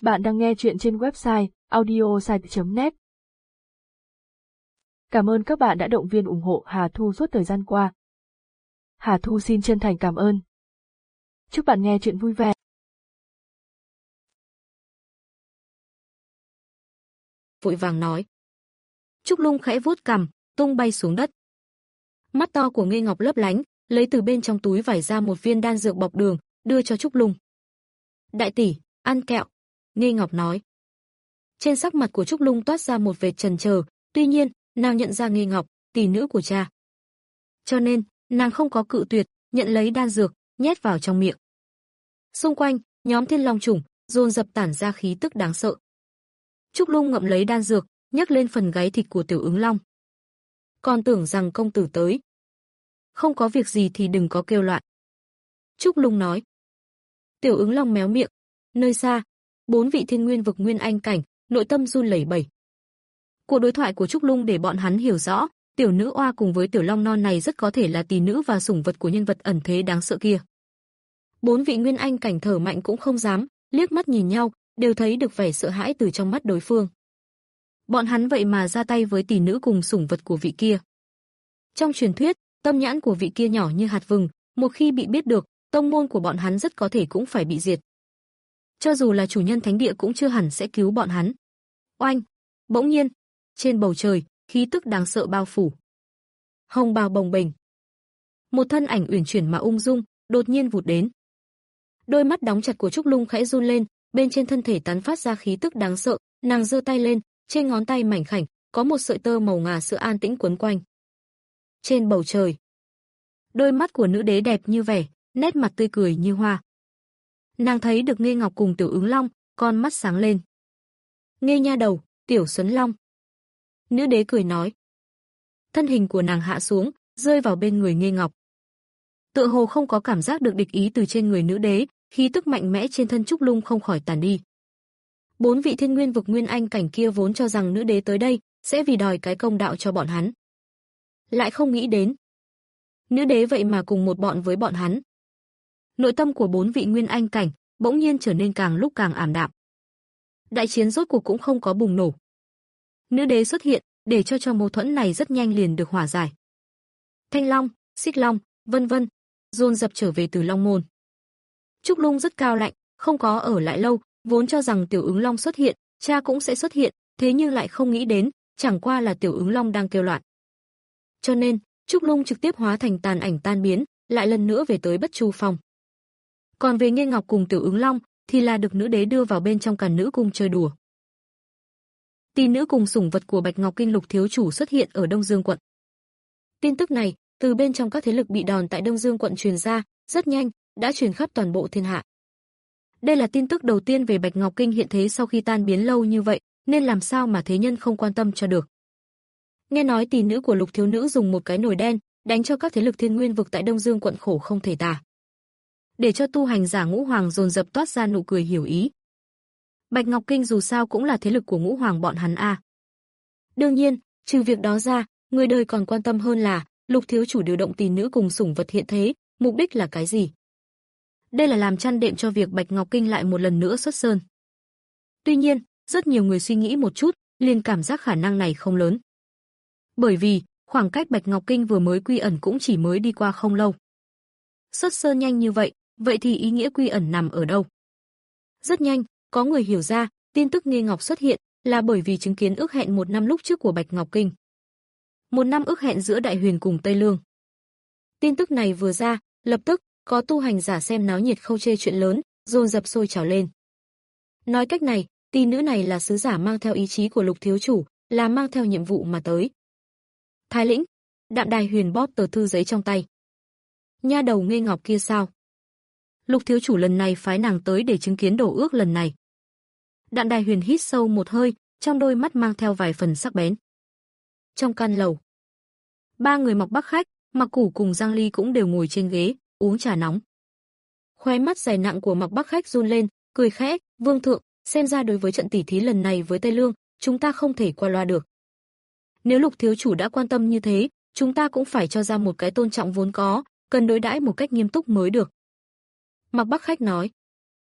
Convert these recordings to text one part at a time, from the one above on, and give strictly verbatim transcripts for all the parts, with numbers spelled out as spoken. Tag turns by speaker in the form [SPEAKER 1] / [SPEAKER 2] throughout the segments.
[SPEAKER 1] Bạn đang nghe chuyện trên website audiosite chấm net. Cảm ơn các bạn đã động viên ủng hộ Hà Thu suốt thời gian qua. Hà Thu xin chân thành cảm ơn. Chúc bạn nghe chuyện vui vẻ.
[SPEAKER 2] Vội vàng nói. Trúc Lung khẽ vuốt cằm, tung bay xuống đất. Mắt to của Nghê Ngọc lấp lánh, lấy từ bên trong túi vải ra một viên đan dược bọc đường, đưa cho Trúc Lung. Đại tỷ, ăn kẹo, Nghê Ngọc nói. Trên sắc mặt của Trúc Lung toát ra một vệt chần chờ, tuy nhiên, nàng nhận ra Nghê Ngọc, tỷ nữ của cha. Cho nên, nàng không có cự tuyệt, nhận lấy đan dược, nhét vào trong miệng. Xung quanh, nhóm Thiên Long chủng dồn dập tản ra khí tức đáng sợ. Trúc Lung ngậm lấy đan dược, nhấc lên phần gáy thịt của Tiểu Ứng Long. Còn tưởng rằng công tử tới. Không có việc gì thì đừng có kêu loạn. Trúc Lung nói. Tiểu Ứng Long méo miệng. Nơi xa, bốn vị thiên nguyên vực nguyên anh cảnh, nội tâm run lẩy bẩy. Cuộc đối thoại của Trúc Lung để bọn hắn hiểu rõ, tiểu nữ oa cùng với tiểu long non này rất có thể là tỷ nữ và sủng vật của nhân vật ẩn thế đáng sợ kia. Bốn vị nguyên anh cảnh thở mạnh cũng không dám, liếc mắt nhìn nhau, đều thấy được vẻ sợ hãi từ trong mắt đối phương. Bọn hắn vậy mà ra tay với tỷ nữ cùng sủng vật của vị kia. Trong truyền thuyết, tâm nhãn của vị kia nhỏ như hạt vừng, một khi bị biết được, tông môn của bọn hắn rất có thể cũng phải bị diệt. Cho dù là chủ nhân thánh địa cũng chưa hẳn sẽ cứu bọn hắn. Oanh! Bỗng nhiên, trên bầu trời, khí tức đáng sợ bao phủ. Hồng bào bồng bềnh. Một thân ảnh uyển chuyển mà ung dung, đột nhiên vụt đến. Đôi mắt đóng chặt của Trúc Lung khẽ run lên, bên trên thân thể tán phát ra khí tức đáng sợ, nàng giơ tay lên, trên ngón tay mảnh khảnh, có một sợi tơ màu ngà sữa an tĩnh quấn quanh. Trên bầu trời, đôi mắt của nữ đế đẹp như vẻ, nét mặt tươi cười như hoa. Nàng thấy được Nghê Ngọc cùng Tiểu Ứng Long, con mắt sáng lên. Nghê nha đầu, Tiểu Xuân Long. Nữ đế cười nói. Thân hình của nàng hạ xuống, rơi vào bên người Nghê Ngọc. Tựa hồ không có cảm giác được địch ý từ trên người nữ đế, khí tức mạnh mẽ trên thân Trúc Lung không khỏi tàn đi. Bốn vị thiên nguyên vực nguyên anh cảnh kia vốn cho rằng nữ đế tới đây sẽ vì đòi cái công đạo cho bọn hắn. Lại không nghĩ đến, nữ đế vậy mà cùng một bọn với bọn hắn. Nội tâm của bốn vị nguyên anh cảnh bỗng nhiên trở nên càng lúc càng ảm đạm. Đại chiến rốt cuộc cũng không có bùng nổ. Nữ đế xuất hiện, để cho cho mâu thuẫn này rất nhanh liền được hòa giải. Thanh Long, Xích Long, vân vân, dồn dập trở về từ Long môn. Trúc Lung rất cao lạnh, không có ở lại lâu, vốn cho rằng Tiểu Ứng Long xuất hiện, cha cũng sẽ xuất hiện, thế nhưng lại không nghĩ đến, chẳng qua là Tiểu Ứng Long đang kêu loạn. Cho nên, Trúc Lung trực tiếp hóa thành tàn ảnh tan biến, lại lần nữa về tới Bất Chu Phong. Còn về Nghê Ngọc cùng Tiểu Ứng Long, thì là được nữ đế đưa vào bên trong Càn Nữ cung chơi đùa. Tỷ nữ cùng sủng vật của Bạch Ngọc Kinh Lục thiếu chủ xuất hiện ở Đông Dương quận. Tin tức này, từ bên trong các thế lực bị đòn tại Đông Dương quận truyền ra, rất nhanh, đã truyền khắp toàn bộ thiên hạ. Đây là tin tức đầu tiên về Bạch Ngọc Kinh hiện thế sau khi tan biến lâu như vậy, nên làm sao mà thế nhân không quan tâm cho được. Nghe nói tỷ nữ của Lục thiếu nữ dùng một cái nồi đen, đánh cho các thế lực thiên nguyên vực tại Đông Dương quận khổ không thể tả. Để cho tu hành giả Ngũ Hoàng dồn dập toát ra nụ cười hiểu ý. Bạch Ngọc Kinh dù sao cũng là thế lực của Ngũ Hoàng bọn hắn a. Đương nhiên, trừ việc đó ra, người đời còn quan tâm hơn là Lục thiếu chủ điều động tỷ nữ cùng sủng vật hiện thế, mục đích là cái gì? Đây là làm chăn đệm cho việc Bạch Ngọc Kinh lại một lần nữa xuất sơn. Tuy nhiên, rất nhiều người suy nghĩ một chút, liền cảm giác khả năng này không lớn. Bởi vì, khoảng cách Bạch Ngọc Kinh vừa mới quy ẩn cũng chỉ mới đi qua không lâu. Xuất sơn nhanh như vậy, vậy thì ý nghĩa quy ẩn nằm ở đâu? Rất nhanh, có người hiểu ra, tin tức Nghê Ngọc xuất hiện là bởi vì chứng kiến ước hẹn một năm lúc trước của Bạch Ngọc Kinh. Một năm ước hẹn giữa Đại Huyền cùng Tây Lương. Tin tức này vừa ra, lập tức có tu hành giả xem náo nhiệt khâu chê chuyện lớn, dồn dập sôi trào lên. Nói cách này, tỷ nữ này là sứ giả mang theo ý chí của Lục thiếu chủ, là mang theo nhiệm vụ mà tới. Thái lĩnh, Đạm Đài Huyền bóp tờ thư giấy trong tay. Nha đầu Nghê Ngọc kia sao? Lục thiếu chủ lần này phái nàng tới để chứng kiến đổ ước lần này. Đạm Đài Huyền hít sâu một hơi, trong đôi mắt mang theo vài phần sắc bén. Trong căn lầu, ba người Mộc Bắc Khách, Mặc Củ cùng Giang Ly cũng đều ngồi trên ghế, uống trà nóng. Khóe mắt dày nặng của Mộc Bắc Khách run lên, cười khẽ, "Vương thượng, xem ra đối với trận tỉ thí lần này với Tây Lương, chúng ta không thể qua loa được. Nếu Lục thiếu chủ đã quan tâm như thế, chúng ta cũng phải cho ra một cái tôn trọng vốn có, cần đối đãi một cách nghiêm túc mới được." Mộc Bắc Khách nói.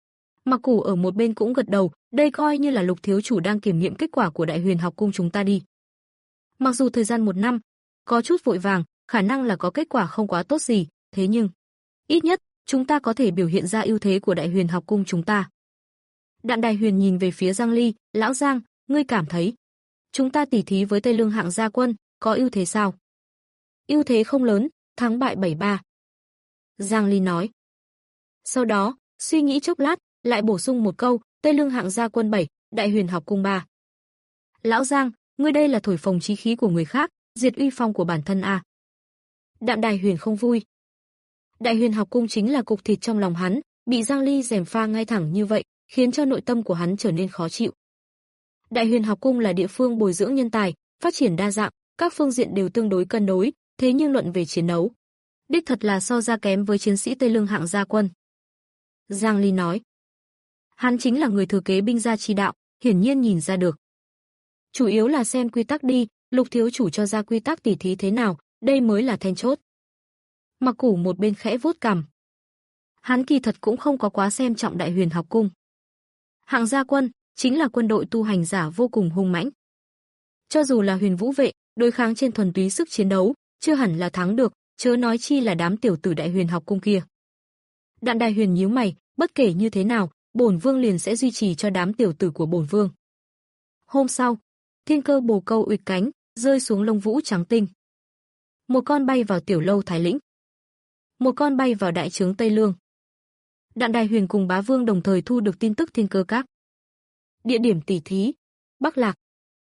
[SPEAKER 2] Mặc Củ ở một bên cũng gật đầu, đây coi như là Lục thiếu chủ đang kiểm nghiệm kết quả của Đại Huyền học cung chúng ta đi. Mặc dù thời gian một năm có chút vội vàng, khả năng là có kết quả không quá tốt gì, thế nhưng ít nhất chúng ta có thể biểu hiện ra ưu thế của Đại Huyền học cung chúng ta. Đạm Đài Huyền nhìn về phía Giang Ly, lão Giang, ngươi cảm thấy chúng ta tỉ thí với Tây Lương hạng gia quân, có ưu thế sao? Ưu thế không lớn, thắng bại bảy ba. Giang Ly nói. Sau đó, suy nghĩ chốc lát, lại bổ sung một câu, Tây Lương hạng gia quân bảy, Đại Huyền học cung ba. Lão Giang, ngươi đây là thổi phồng chí khí của người khác, diệt uy phong của bản thân à? Đạm Đài Huyền không vui. Đại Huyền học cung chính là cục thịt trong lòng hắn, bị Giang Ly gièm pha ngay thẳng như vậy, khiến cho nội tâm của hắn trở nên khó chịu. Đại Huyền học cung là địa phương bồi dưỡng nhân tài, phát triển đa dạng, các phương diện đều tương đối cân đối, thế nhưng luận về chiến đấu, đích thật là so ra kém với chiến sĩ Tây Lương hạng gia quân. Giang Ly nói. Hắn chính là người thừa kế binh gia chi đạo, hiển nhiên nhìn ra được. Chủ yếu là xem quy tắc đi, Lục thiếu chủ cho ra quy tắc tỉ thí thế nào, đây mới là then chốt. Mặc Củ một bên khẽ vuốt cằm. Hắn kỳ thật cũng không có quá xem trọng Đại Huyền học cung. Hạng gia quân chính là quân đội tu hành giả vô cùng hung mãnh. Cho dù là Huyền Vũ vệ, đối kháng trên thuần túy sức chiến đấu, chưa hẳn là thắng được, chớ nói chi là đám tiểu tử Đại Huyền học cung kia. Đạm Đài Huyền nhíu mày, bất kể như thế nào, bổn vương liền sẽ duy trì cho đám tiểu tử của bổn vương. Hôm sau, thiên cơ bồ câu uịch cánh, rơi xuống lông vũ trắng tinh. Một con bay vào tiểu lâu Thái Lĩnh, một con bay vào đại trướng Tây Lương. Đạm Đài Huyền cùng Bá Vương đồng thời thu được tin tức thiên cơ các. Địa điểm tỉ thí, Bắc Lạc.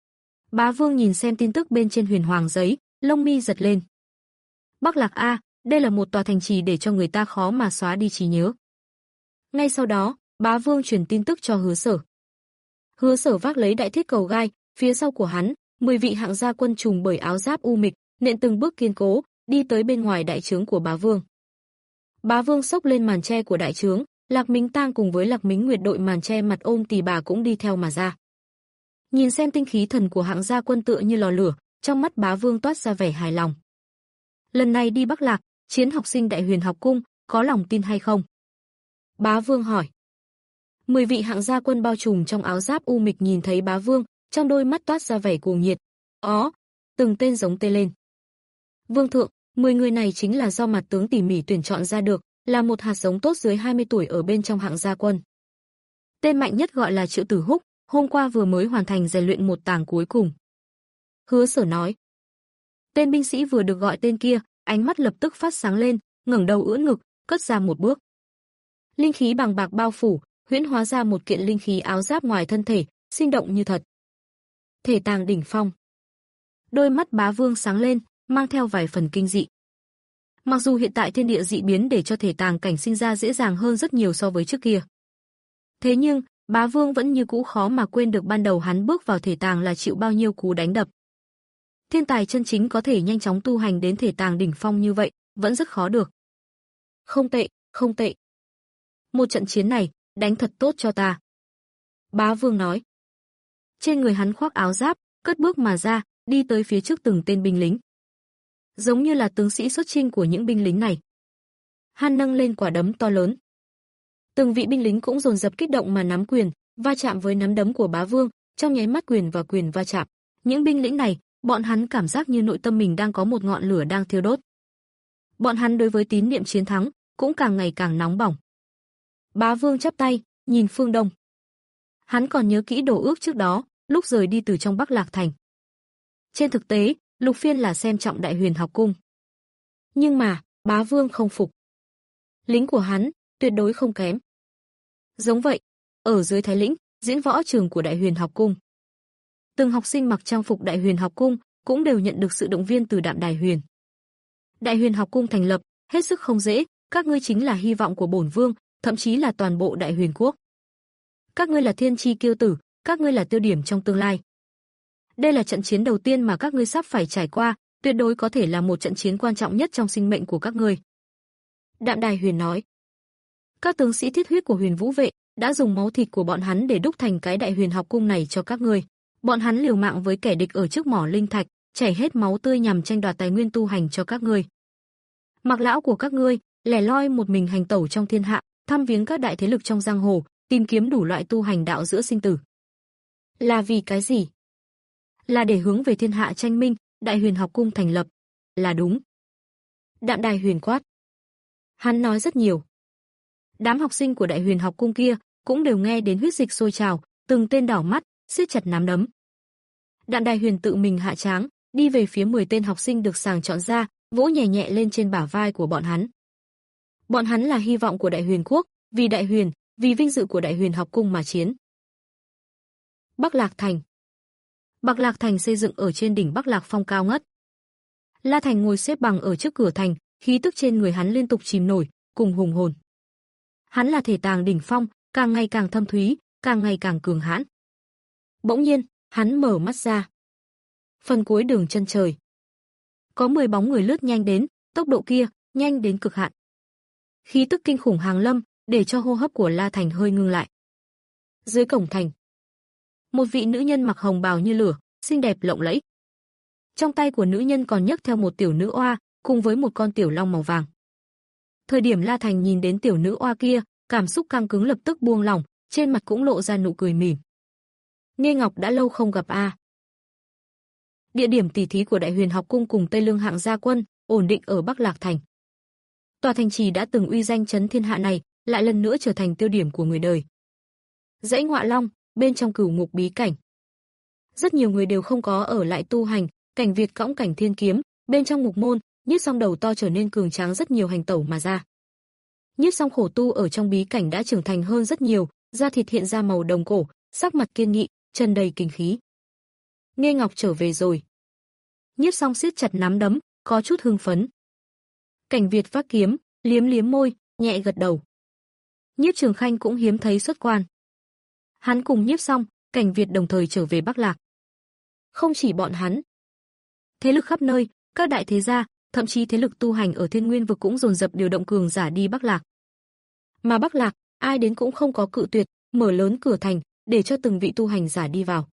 [SPEAKER 2] Bá Vương nhìn xem tin tức bên trên huyền hoàng giấy, lông mi giật lên. Bắc Lạc a, đây là một tòa thành trì để cho người ta khó mà xóa đi trí nhớ. Ngay sau đó, Bá Vương truyền tin tức cho Hứa Sở. Hứa Sở vác lấy đại thiết cầu gai, phía sau của hắn, mười vị hạng gia quân trùng bởi áo giáp u mịch, nện từng bước kiên cố, đi tới bên ngoài đại trướng của Bá Vương. Bá Vương xốc lên màn che của đại trướng, Lạc Mính Tang cùng với Lạc Mính Nguyệt đội màn che mặt ôm tỳ bà cũng đi theo mà ra. Nhìn xem tinh khí thần của hạng gia quân tựa như lò lửa, trong mắt Bá Vương toát ra vẻ hài lòng. Lần này đi Bắc Lạc, chiến học sinh Đại Huyền học cung, có lòng tin hay không? Bá Vương hỏi. Mười vị hạng gia quân bao trùm trong áo giáp u mịch nhìn thấy Bá Vương, trong đôi mắt toát ra vẻ cuồng nhiệt. Ó, từng tên giống tê lên. Vương thượng, mười người này chính là do mặt tướng tỉ mỉ tuyển chọn ra được, là một hạt giống tốt dưới hai mươi tuổi ở bên trong hạng gia quân. Tên mạnh nhất gọi là Triệu Tử Húc, hôm qua vừa mới hoàn thành rèn luyện một tàng cuối cùng. Hứa Sở nói. Tên binh sĩ vừa được gọi tên kia, ánh mắt lập tức phát sáng lên, ngẩng đầu ưỡn ngực, cất ra một bước. Linh khí bằng bạc bao phủ, huyễn hóa ra một kiện linh khí áo giáp ngoài thân thể, sinh động như thật. Thể tàng đỉnh phong. Đôi mắt Bá Vương sáng lên, mang theo vài phần kinh dị. Mặc dù hiện tại thiên địa dị biến để cho thể tàng cảnh sinh ra dễ dàng hơn rất nhiều so với trước kia. Thế nhưng, Bá Vương vẫn như cũ khó mà quên được ban đầu hắn bước vào thể tàng là chịu bao nhiêu cú đánh đập. Thiên tài chân chính có thể nhanh chóng tu hành đến thể tàng đỉnh phong như vậy, vẫn rất khó được. Không tệ, không tệ. Một trận chiến này, đánh thật tốt cho ta. Bá Vương nói. Trên người hắn khoác áo giáp, cất bước mà ra, đi tới phía trước từng tên binh lính. Giống như là tướng sĩ xuất chinh của những binh lính này. Hắn nâng lên quả đấm to lớn. Từng vị binh lính cũng dồn dập kích động mà nắm quyền, va chạm với nắm đấm của Bá Vương, trong nháy mắt quyền và quyền va chạm. Những binh lính này, bọn hắn cảm giác như nội tâm mình đang có một ngọn lửa đang thiêu đốt. Bọn hắn đối với tín niệm chiến thắng cũng càng ngày càng nóng bỏng. Bá Vương chắp tay, nhìn phương đông. Hắn còn nhớ kỹ đồ ước trước đó, lúc rời đi từ trong Bắc Lạc thành. Trên thực tế, Lục Phiên là xem trọng Đại Huyền học cung. Nhưng mà, Bá Vương không phục. Lính của hắn, tuyệt đối không kém. Giống vậy, ở dưới Thái Lĩnh, diễn võ trường của Đại Huyền học cung. Từng học sinh mặc trang phục Đại Huyền học cung cũng đều nhận được sự động viên từ Đạm Đài Huyền. Đại Huyền học cung thành lập, hết sức không dễ, các ngươi chính là hy vọng của bổn vương, thậm chí là toàn bộ Đại Huyền quốc. Các ngươi là thiên chi kiêu tử, các ngươi là tiêu điểm trong tương lai. Đây là trận chiến đầu tiên mà các ngươi sắp phải trải qua, tuyệt đối có thể là một trận chiến quan trọng nhất trong sinh mệnh của các ngươi. Đạm Đài Huyền nói. Các tướng sĩ thiết huyết của Huyền Vũ vệ đã dùng máu thịt của bọn hắn để đúc thành cái Đại Huyền học cung này cho các ngươi. Bọn hắn liều mạng với kẻ địch ở trước mỏ linh thạch, chảy hết máu tươi nhằm tranh đoạt tài nguyên tu hành cho các ngươi. Mặc lão của các ngươi lẻ loi một mình hành tẩu trong thiên hạ, thăm viếng các đại thế lực trong giang hồ, tìm kiếm đủ loại tu hành đạo giữa sinh tử. Là vì cái gì? Là để hướng về thiên hạ tranh minh, Đại Huyền học cung thành lập. Là đúng. Đạm Đài Huyền quát. Hắn nói rất nhiều. Đám học sinh của Đại Huyền học cung kia cũng đều nghe đến huyết dịch sôi trào, từng tên đỏ mắt, siết chặt nắm đấm. Đạm Đài Huyền tự mình hạ tráng, đi về phía mười tên học sinh được sàng chọn ra, vỗ nhẹ nhẹ lên trên bả vai của bọn hắn. Bọn hắn là hy vọng của Đại Huyền quốc, vì Đại Huyền, vì vinh dự của Đại Huyền học cung mà chiến. Bắc Lạc Thành. Bắc Lạc Thành xây dựng ở trên đỉnh Bắc Lạc Phong cao ngất. La Thành ngồi xếp bằng ở trước cửa thành, khí tức trên người hắn liên tục chìm nổi, cùng hùng hồn. Hắn là thể tàng đỉnh phong, càng ngày càng thâm thúy, càng ngày càng cường hãn. Bỗng nhiên, hắn mở mắt ra. Phần cuối đường chân trời, có mười bóng người lướt nhanh đến, tốc độ kia nhanh đến cực hạn. Khí tức kinh khủng hàng lâm, để cho hô hấp của La Thành hơi ngưng lại. Dưới cổng thành, một vị nữ nhân mặc hồng bào như lửa, xinh đẹp lộng lẫy. Trong tay của nữ nhân còn nhấc theo một tiểu nữ oa, cùng với một con tiểu long màu vàng. Thời điểm La Thành nhìn đến tiểu nữ oa kia, cảm xúc căng cứng lập tức buông lỏng, trên mặt cũng lộ ra nụ cười mỉm. Nghê Ngọc đã lâu không gặp a. À. Địa điểm tỉ thí của Đại Huyền học cung cùng Tây Lương hạng gia quân, ổn định ở Bắc Lạc Thành. Tòa thành trì đã từng uy danh chấn thiên hạ này, lại lần nữa trở thành tiêu điểm của người đời. Dãy Ngọa Long, bên trong Cửu Ngục bí cảnh. Rất nhiều người đều không có ở lại tu hành, Cảnh Việt cõng Cảnh Thiên kiếm, bên trong ngục môn, Nhiếp Song đầu to trở nên cường tráng rất nhiều hành tẩu mà ra. Nhiếp Song khổ tu ở trong bí cảnh đã trưởng thành hơn rất nhiều, da thịt hiện ra màu đồng cổ, sắc mặt kiên nghị, chân đầy kinh khí. Nghê Ngọc trở về rồi. Nhiếp Song siết chặt nắm đấm, có chút hưng phấn. Cảnh Việt vác kiếm, liếm liếm môi, nhẹ gật đầu. Nhiếp Trường Khanh cũng hiếm thấy xuất quan. Hắn cùng Nhiếp Song, Cảnh Việt đồng thời trở về Bắc Lạc. Không chỉ bọn hắn, thế lực khắp nơi, các đại thế gia, thậm chí thế lực tu hành ở Thiên Nguyên vực cũng dồn dập điều động cường giả đi Bắc Lạc. Mà Bắc Lạc, ai đến cũng không có cự tuyệt, mở lớn cửa thành để cho từng vị tu hành giả đi vào.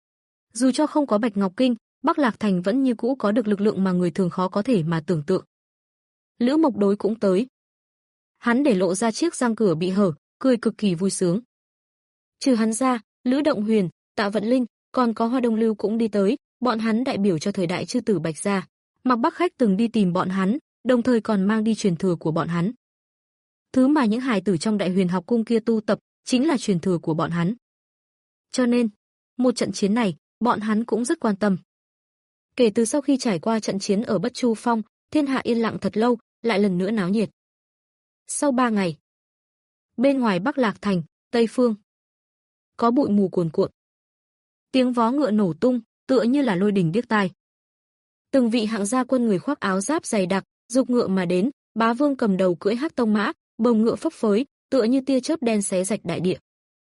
[SPEAKER 2] Dù cho không có Bạch Ngọc Kinh, Bắc Lạc Thành vẫn như cũ có được lực lượng mà người thường khó có thể mà tưởng tượng. Lữ Mộc Đối cũng tới. Hắn để lộ ra chiếc răng cửa bị hở, cười cực kỳ vui sướng. Trừ hắn ra, Lữ Động Huyền, Tạ Vận Linh, còn có Hoa Đông Lưu cũng đi tới, bọn hắn đại biểu cho thời đại chư tử Bạch gia. Mặc Bắc Khách từng đi tìm bọn hắn, đồng thời còn mang đi truyền thừa của bọn hắn. Thứ mà những hài tử trong Đại Huyền học cung kia tu tập, chính là truyền thừa của bọn hắn. Cho nên, một trận chiến này, bọn hắn cũng rất quan tâm. Kể từ sau khi trải qua trận chiến ở Bất Chu Phong, thiên hạ yên lặng thật lâu, lại lần nữa náo nhiệt. Sau ba ngày, bên ngoài Bắc Lạc Thành, Tây Phương, có bụi mù cuồn cuộn. Tiếng vó ngựa nổ tung, tựa như là lôi đình điếc tai. Từng vị hạng gia quân người khoác áo giáp dày đặc, dục ngựa mà đến, Bá Vương cầm đầu cưỡi hắc tông mã, bồng ngựa phấp phới, tựa như tia chớp đen xé rạch đại địa.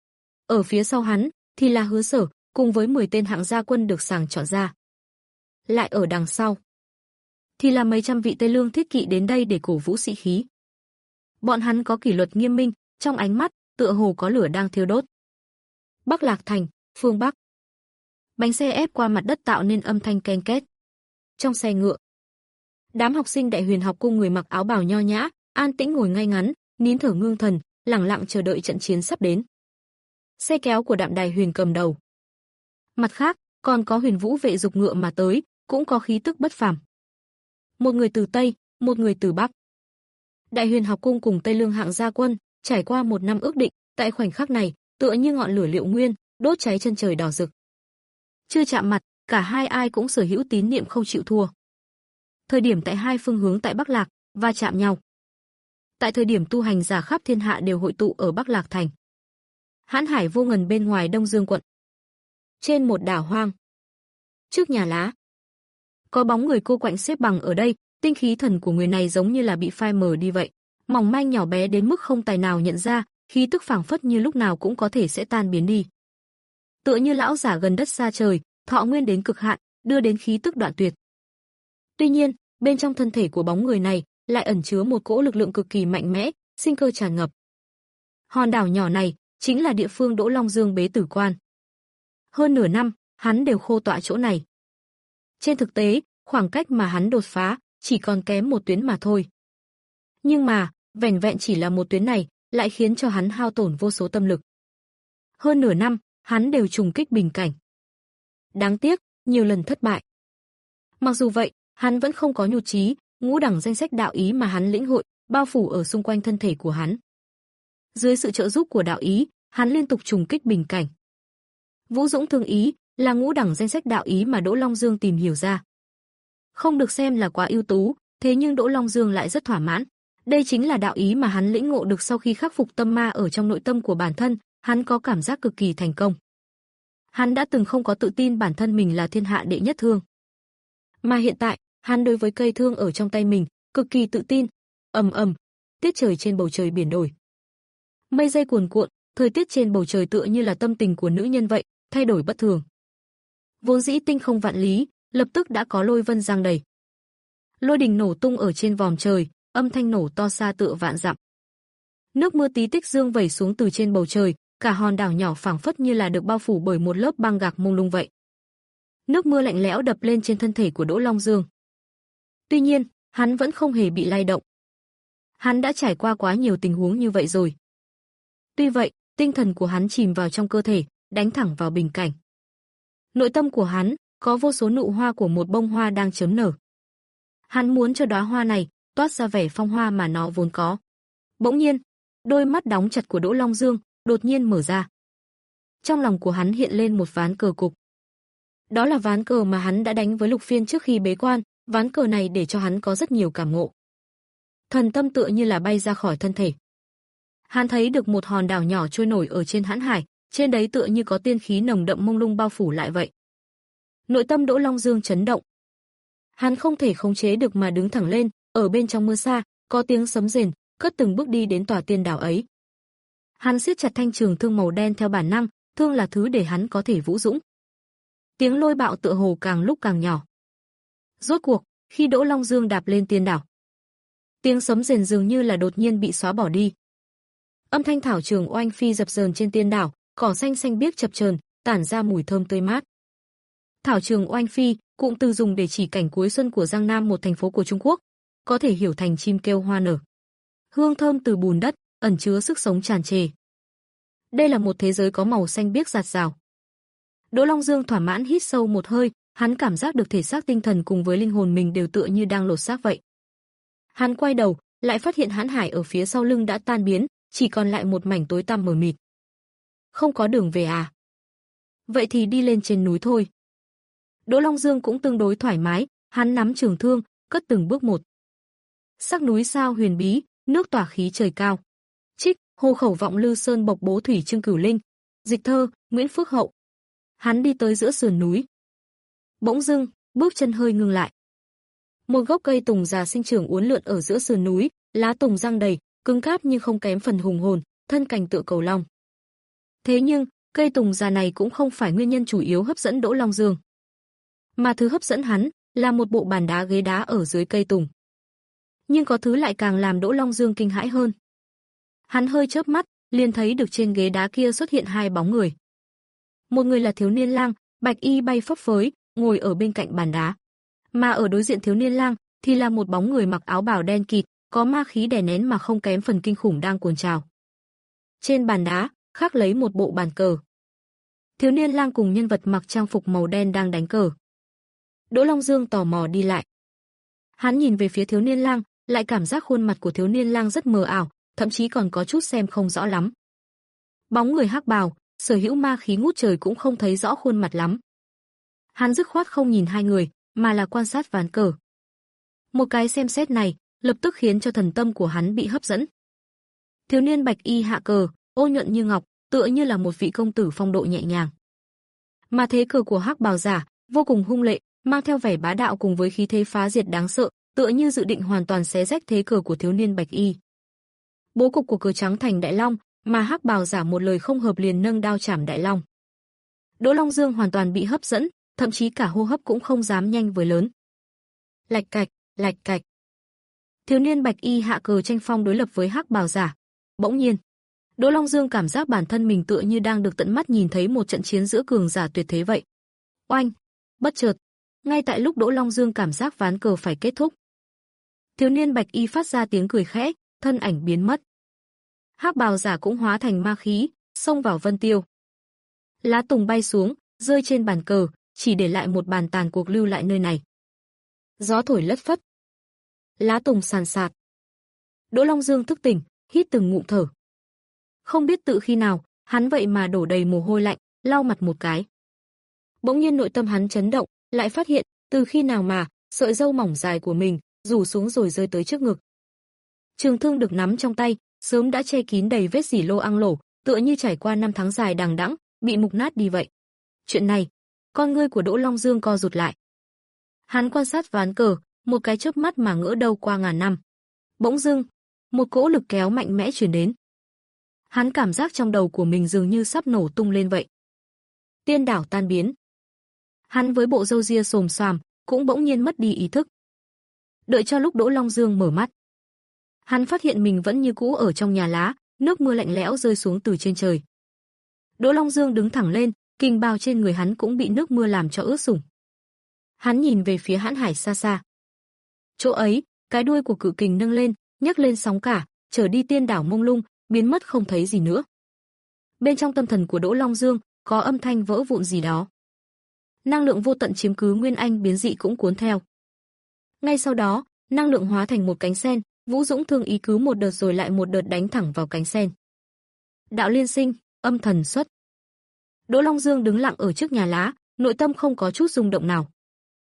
[SPEAKER 2] Ở phía sau hắn thì là Hứa Sở, cùng với mười tên hạng gia quân được sàng chọn ra. Lại ở đằng sau thì là mấy trăm vị Tây Lương thiết kỵ đến đây để cổ vũ sĩ khí. Bọn hắn có kỷ luật nghiêm minh, trong ánh mắt tựa hồ có lửa đang thiêu đốt. Bắc Lạc Thành, phương Bắc. Bánh xe ép qua mặt đất tạo nên âm thanh ken két. Trong xe ngựa, đám học sinh Đại Huyền học cung người mặc áo bào nho nhã, an tĩnh ngồi ngay ngắn, nín thở ngưng thần, lặng lặng chờ đợi trận chiến sắp đến. Xe kéo của Đạm Đài Huyền cầm đầu. Mặt khác, còn có Huyền Vũ vệ dục ngựa mà tới, cũng có khí tức bất phàm. Một người từ Tây, một người từ Bắc. Đại Huyền học cung cùng Tây Lương hạng gia quân, trải qua một năm ước định, tại khoảnh khắc này, tựa như ngọn lửa liệu nguyên, đốt cháy chân trời đỏ rực. Chưa chạm mặt, cả hai ai cũng sở hữu tín niệm không chịu thua. Thời điểm tại hai phương hướng tại Bắc Lạc va chạm nhau. Tại thời điểm tu hành giả khắp thiên hạ đều hội tụ ở Bắc Lạc Thành. Hãn hải vô ngần bên ngoài Đông Dương quận. Trên một đảo hoang, trước nhà lá, có bóng người cô quạnh xếp bằng ở đây, tinh khí thần của người này giống như là bị phai mờ đi vậy, mỏng manh nhỏ bé đến mức không tài nào nhận ra, khí tức phảng phất như lúc nào cũng có thể sẽ tan biến đi. Tựa như lão giả gần đất xa trời, thọ nguyên đến cực hạn, đưa đến khí tức đoạn tuyệt. Tuy nhiên, bên trong thân thể của bóng người này lại ẩn chứa một cỗ lực lượng cực kỳ mạnh mẽ, sinh cơ tràn ngập. Hòn đảo nhỏ này chính là địa phương Đỗ Long Dương bế tử quan. Hơn nửa năm, hắn đều khô tọa chỗ này. Trên thực tế, khoảng cách mà hắn đột phá chỉ còn kém một tuyến mà thôi. Nhưng mà, vẻn vẹn chỉ là một tuyến này, lại khiến cho hắn hao tổn vô số tâm lực. Hơn nửa năm, hắn đều trùng kích bình cảnh. Đáng tiếc, nhiều lần thất bại. Mặc dù vậy, hắn vẫn không có nhụt chí, ngũ đẳng danh sách đạo ý mà hắn lĩnh hội, bao phủ ở xung quanh thân thể của hắn. Dưới sự trợ giúp của đạo ý, hắn liên tục trùng kích bình cảnh. Vũ Dũng Thương Ý là ngũ đẳng danh sách đạo ý mà Đỗ Long Dương tìm hiểu ra. Không được xem là quá ưu tú, thế nhưng Đỗ Long Dương lại rất thỏa mãn. Đây chính là đạo ý mà hắn lĩnh ngộ được sau khi khắc phục tâm ma ở trong nội tâm của bản thân, hắn có cảm giác cực kỳ thành công. Hắn đã từng không có tự tin bản thân mình là thiên hạ đệ nhất thương. Mà hiện tại, hắn đối với cây thương ở trong tay mình, cực kỳ tự tin. Ầm ầm, tiết trời trên bầu trời biển đổi. Mây dây cuồn cuộn, thời tiết trên bầu trời tựa như là tâm tình của nữ nhân vậy, thay đổi bất thường. Vốn dĩ tinh không vạn lý, lập tức đã có lôi vân giăng đầy. Lôi đình nổ tung ở trên vòm trời, âm thanh nổ to xa tựa vạn dặm. Nước mưa tí tích dương vẩy xuống từ trên bầu trời, cả hòn đảo nhỏ phảng phất như là được bao phủ bởi một lớp băng gạc mông lung vậy. Nước mưa lạnh lẽo đập lên trên thân thể của Đỗ Long Dương. Tuy nhiên, hắn vẫn không hề bị lay động. Hắn đã trải qua quá nhiều tình huống như vậy rồi. Tuy vậy, tinh thần của hắn chìm vào trong cơ thể, đánh thẳng vào bình cảnh. Nội tâm của hắn có vô số nụ hoa của một bông hoa đang chớm nở. Hắn muốn cho đóa hoa này toát ra vẻ phong hoa mà nó vốn có. Bỗng nhiên, đôi mắt đóng chặt của Đỗ Long Dương đột nhiên mở ra. Trong lòng của hắn hiện lên một ván cờ cục. Đó là ván cờ mà hắn đã đánh với Lục Phiên trước khi bế quan, ván cờ này để cho hắn có rất nhiều cảm ngộ. Thần tâm tựa như là bay ra khỏi thân thể. Hắn thấy được một hòn đảo nhỏ trôi nổi ở trên hãn hải, trên đấy tựa như có tiên khí nồng đậm mông lung bao phủ lại vậy. Nội tâm Đỗ Long Dương chấn động. Hắn không thể khống chế được mà đứng thẳng lên, ở bên trong mưa xa, có tiếng sấm rền, cất từng bước đi đến tòa tiên đảo ấy. Hắn siết chặt thanh trường thương màu đen theo bản năng, thương là thứ để hắn có thể vũ dũng. Tiếng lôi bạo tựa hồ càng lúc càng nhỏ. Rốt cuộc, khi Đỗ Long Dương đạp lên tiên đảo, tiếng sấm rền dường như là đột nhiên bị xóa bỏ đi. Âm thanh thảo trường oanh phi dập dờn trên tiên đảo, cỏ xanh xanh biếc chập chờn, tản ra mùi thơm tươi mát. Thảo trường oanh phi, cụm từ dùng để chỉ cảnh cuối xuân của Giang Nam, một thành phố của Trung Quốc, có thể hiểu thành chim kêu hoa nở. Hương thơm từ bùn đất, ẩn chứa sức sống tràn trề. Đây là một thế giới có màu xanh biếc rạt rào. Đỗ Long Dương thỏa mãn hít sâu một hơi, hắn cảm giác được thể xác tinh thần cùng với linh hồn mình đều tựa như đang lột xác vậy. Hắn quay đầu, lại phát hiện hãn hải ở phía sau lưng đã tan biến, chỉ còn lại một mảnh tối tăm mờ mịt. Không có đường về à? Vậy thì đi lên trên núi thôi. Đỗ Long Dương cũng tương đối thoải mái, hắn nắm trường thương, cất từng bước một. Sắc núi sao huyền bí, nước tỏa khí trời cao. Trích, hồ khẩu vọng Lư Sơn bộc bố thủy Trương Cửu Linh. Dịch thơ, Nguyễn Phước Hậu. Hắn đi tới giữa sườn núi. Bỗng dưng, bước chân hơi ngưng lại. Một gốc cây tùng già sinh trưởng uốn lượn ở giữa sườn núi, lá tùng răng đầy, cứng cáp nhưng không kém phần hùng hồn, thân cành tựa cầu long. Thế nhưng, cây tùng già này cũng không phải nguyên nhân chủ yếu hấp dẫn Đỗ Long Dương. Mà thứ hấp dẫn hắn là một bộ bàn đá ghế đá ở dưới cây tùng. Nhưng có thứ lại càng làm Đỗ Long Dương kinh hãi hơn. Hắn hơi chớp mắt, liền thấy được trên ghế đá kia xuất hiện hai bóng người. Một người là thiếu niên lang, bạch y bay phấp phới, ngồi ở bên cạnh bàn đá. Mà ở đối diện thiếu niên lang thì là một bóng người mặc áo bào đen kịt, có ma khí đè nén mà không kém phần kinh khủng đang cuồn trào. Trên bàn đá khắc lấy một bộ bàn cờ. Thiếu niên lang cùng nhân vật mặc trang phục màu đen đang đánh cờ. Đỗ Long Dương tò mò đi lại. Hắn nhìn về phía thiếu niên lang, lại cảm giác khuôn mặt của thiếu niên lang rất mờ ảo, thậm chí còn có chút xem không rõ lắm. Bóng người hắc bào, sở hữu ma khí ngút trời cũng không thấy rõ khuôn mặt lắm. Hắn dứt khoát không nhìn hai người, mà là quan sát ván cờ. Một cái xem xét này, lập tức khiến cho thần tâm của hắn bị hấp dẫn. Thiếu niên bạch y hạ cờ, ô nhuận như ngọc, tựa như là một vị công tử phong độ nhẹ nhàng. Mà thế cờ của hắc bào giả, vô cùng hung lệ, mang theo vẻ bá đạo cùng với khí thế phá diệt đáng sợ, tựa như dự định hoàn toàn xé rách thế cờ của thiếu niên bạch y. Bố cục của cờ trắng thành đại long, mà hắc bào giả một lời không hợp liền nâng đao chảm đại long. Đỗ Long Dương hoàn toàn bị hấp dẫn, thậm chí cả hô hấp cũng không dám nhanh với lớn. Lạch cạch, lạch cạch. Thiếu niên bạch y hạ cờ tranh phong đối lập với hắc bào giả. Bỗng nhiên, Đỗ Long Dương cảm giác bản thân mình tựa như đang được tận mắt nhìn thấy một trận chiến giữa cường giả tuyệt thế vậy. Oanh! Bất chợt, ngay tại lúc Đỗ Long Dương cảm giác ván cờ phải kết thúc, thiếu niên bạch y phát ra tiếng cười khẽ, thân ảnh biến mất. Hắc bào giả cũng hóa thành ma khí, xông vào Vân Tiêu. Lá tùng bay xuống, rơi trên bàn cờ, chỉ để lại một bàn tàn cuộc lưu lại nơi này. Gió thổi lất phất. Lá tùng sàn sạt. Đỗ Long Dương thức tỉnh, hít từng ngụm thở. Không biết tự khi nào, hắn vậy mà đổ đầy mồ hôi lạnh, lau mặt một cái. Bỗng nhiên nội tâm hắn chấn động, lại phát hiện, từ khi nào mà, sợi râu mỏng dài của mình, rủ xuống rồi rơi tới trước ngực. Trường thương được nắm trong tay, sớm đã che kín đầy vết rỉ lô ăng lổ, tựa như trải qua năm tháng dài đằng đẵng, bị mục nát đi vậy. Chuyện này, con ngươi của Đỗ Long Dương co rụt lại. Hắn quan sát ván cờ, một cái chớp mắt mà ngỡ đâu qua ngàn năm. Bỗng dưng, một cỗ lực kéo mạnh mẽ truyền đến. Hắn cảm giác trong đầu của mình dường như sắp nổ tung lên vậy. Tiên đảo tan biến. Hắn với bộ râu ria xồm xoàm, cũng bỗng nhiên mất đi ý thức. Đợi cho lúc Đỗ Long Dương mở mắt, hắn phát hiện mình vẫn như cũ ở trong nhà lá, nước mưa lạnh lẽo rơi xuống từ trên trời. Đỗ Long Dương đứng thẳng lên, kình bào trên người hắn cũng bị nước mưa làm cho ướt sũng. Hắn nhìn về phía hãn hải xa xa. Chỗ ấy, cái đuôi của cự kình nâng lên, nhấc lên sóng cả, trở đi tiên đảo mông lung, biến mất không thấy gì nữa. Bên trong tâm thần của Đỗ Long Dương, có âm thanh vỡ vụn gì đó. Năng lượng vô tận chiếm cứ nguyên anh biến dị cũng cuốn theo. Ngay sau đó, năng lượng hóa thành một cánh sen, Vũ Dũng thương ý cứ một đợt rồi lại một đợt đánh thẳng vào cánh sen. Đạo liên sinh, âm thần xuất. Đỗ Long Dương đứng lặng ở trước nhà lá, nội tâm không có chút rung động nào.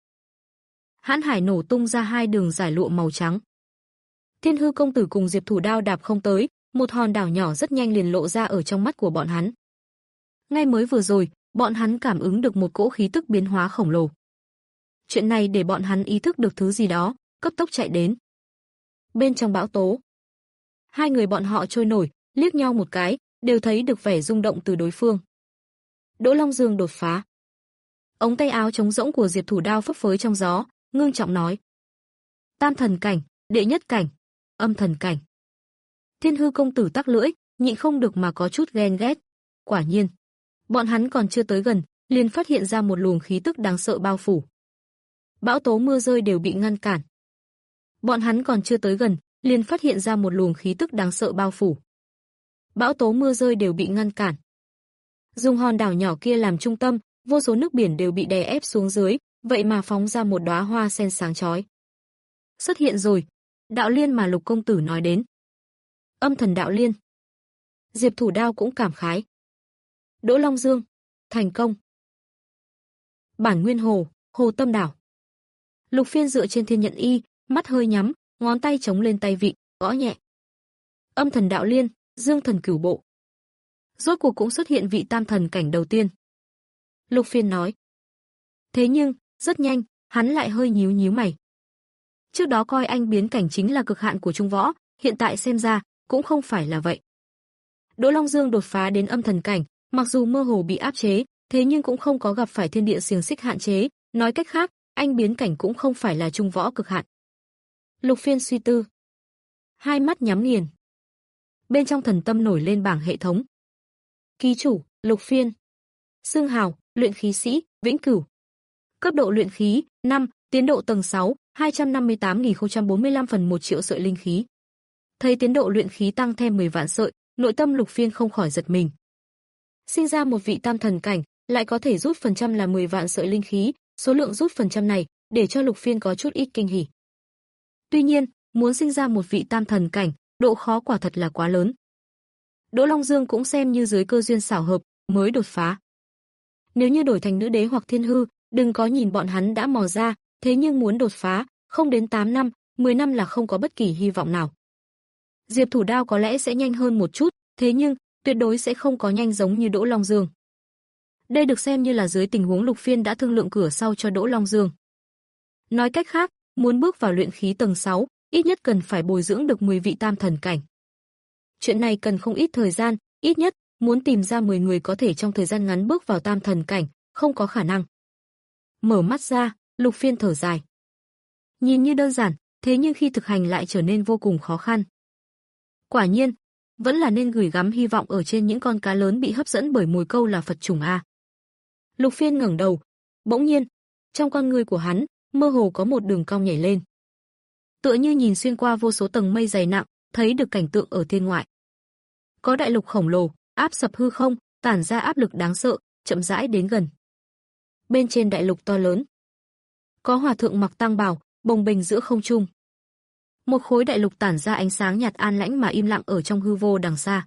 [SPEAKER 2] Hãn hải nổ tung ra hai đường giải lụa màu trắng. Thiên Hư công tử cùng Diệp Thủ Đao đạp không tới, một hòn đảo nhỏ rất nhanh liền lộ ra ở trong mắt của bọn hắn. Ngay mới vừa rồi, bọn hắn cảm ứng được một cỗ khí tức biến hóa khổng lồ. Chuyện này để bọn hắn ý thức được thứ gì đó, cấp tốc chạy đến. Bên trong bão tố, hai người bọn họ trôi nổi, liếc nhau một cái, đều thấy được vẻ rung động từ đối phương. Đỗ Long Dương đột phá. Ống tay áo trống rỗng của Diệp Thủ Đao phấp phới trong gió, ngưng trọng nói: Tam thần cảnh, đệ nhất cảnh, âm thần cảnh. Thiên Hư công tử tắc lưỡi, nhịn không được mà có chút ghen ghét. Quả nhiên, bọn hắn còn chưa tới gần, liền phát hiện ra một luồng khí tức đáng sợ bao phủ. Bão tố mưa rơi đều bị ngăn cản. Bọn hắn còn chưa tới gần, liền phát hiện ra một luồng khí tức đáng sợ bao phủ. Bão tố mưa rơi đều bị ngăn cản. Dùng hòn đảo nhỏ kia làm trung tâm, vô số nước biển đều bị đè ép xuống dưới, vậy mà phóng ra một đóa hoa sen sáng chói. Xuất hiện rồi, đạo liên mà Lục công tử nói đến. Âm thần đạo liên. Diệp Thủ Đao cũng cảm khái. Đỗ Long Dương, thành công. Bản nguyên hồ, hồ tâm đảo. Lục Phiên dựa trên thiên nhận y, mắt hơi nhắm, ngón tay chống lên tay vịn, gõ nhẹ. Âm thần đạo liên, dương thần cửu bộ. Rốt cuộc cũng xuất hiện vị tam thần cảnh đầu tiên. Lục Phiên nói. Thế nhưng, rất nhanh, hắn lại hơi nhíu nhíu mày. Trước đó coi anh biến cảnh chính là cực hạn của trung võ, hiện tại xem ra, cũng không phải là vậy. Đỗ Long Dương đột phá đến âm thần cảnh, mặc dù mơ hồ bị áp chế, thế nhưng cũng không có gặp phải thiên địa xiềng xích hạn chế, nói cách khác, anh biến cảnh cũng không phải là trung võ cực hạn. Lục Phiên suy tư, hai mắt nhắm nghiền. Bên trong thần tâm nổi lên bảng hệ thống. Ký chủ, Lục Phiên. Xưng hào, luyện khí sĩ, vĩnh cửu. Cấp độ luyện khí, năm, tiến độ tầng sáu, hai trăm năm mươi tám nghìn không trăm bốn mươi lăm phần một triệu sợi linh khí. Thấy tiến độ luyện khí tăng thêm mười vạn sợi, nội tâm Lục Phiên không khỏi giật mình. Sinh ra một vị tam thần cảnh, lại có thể rút phần trăm là mười vạn sợi linh khí, số lượng rút phần trăm này, để cho Lục Phiên có chút ít kinh hỉ. Tuy nhiên, muốn sinh ra một vị tam thần cảnh, độ khó quả thật là quá lớn. Đỗ Long Dương cũng xem như dưới cơ duyên xảo hợp, mới đột phá. Nếu như đổi thành nữ đế hoặc thiên hư, đừng có nhìn bọn hắn đã mò ra, thế nhưng muốn đột phá, không đến tám năm, mười năm là không có bất kỳ hy vọng nào. Diệp Thủ Đao có lẽ sẽ nhanh hơn một chút, thế nhưng, tuyệt đối sẽ không có nhanh giống như Đỗ Long Dương. Đây được xem như là dưới tình huống Lục Phiên đã thương lượng cửa sau cho Đỗ Long Dương. Nói cách khác, muốn bước vào luyện khí tầng sáu, ít nhất cần phải bồi dưỡng được mười vị tam thần cảnh. Chuyện này cần không ít thời gian, ít nhất, muốn tìm ra mười người có thể trong thời gian ngắn bước vào tam thần cảnh, không có khả năng. Mở mắt ra, Lục Phiên thở dài. Nhìn như đơn giản, thế nhưng khi thực hành lại trở nên vô cùng khó khăn. Quả nhiên, vẫn là nên gửi gắm hy vọng ở trên những con cá lớn bị hấp dẫn bởi mồi câu là Phật trùng a. Lục Phiên ngẩng đầu, bỗng nhiên, trong con ngươi của hắn, mơ hồ có một đường cong nhảy lên. Tựa như nhìn xuyên qua vô số tầng mây dày nặng, thấy được cảnh tượng ở thiên ngoại. Có đại lục khổng lồ, áp sập hư không, tản ra áp lực đáng sợ, chậm rãi đến gần. Bên trên đại lục to lớn, có hòa thượng mặc tang bào, bồng bềnh giữa không trung. Một khối đại lục tản ra ánh sáng nhạt an lãnh mà im lặng ở trong hư vô đằng xa.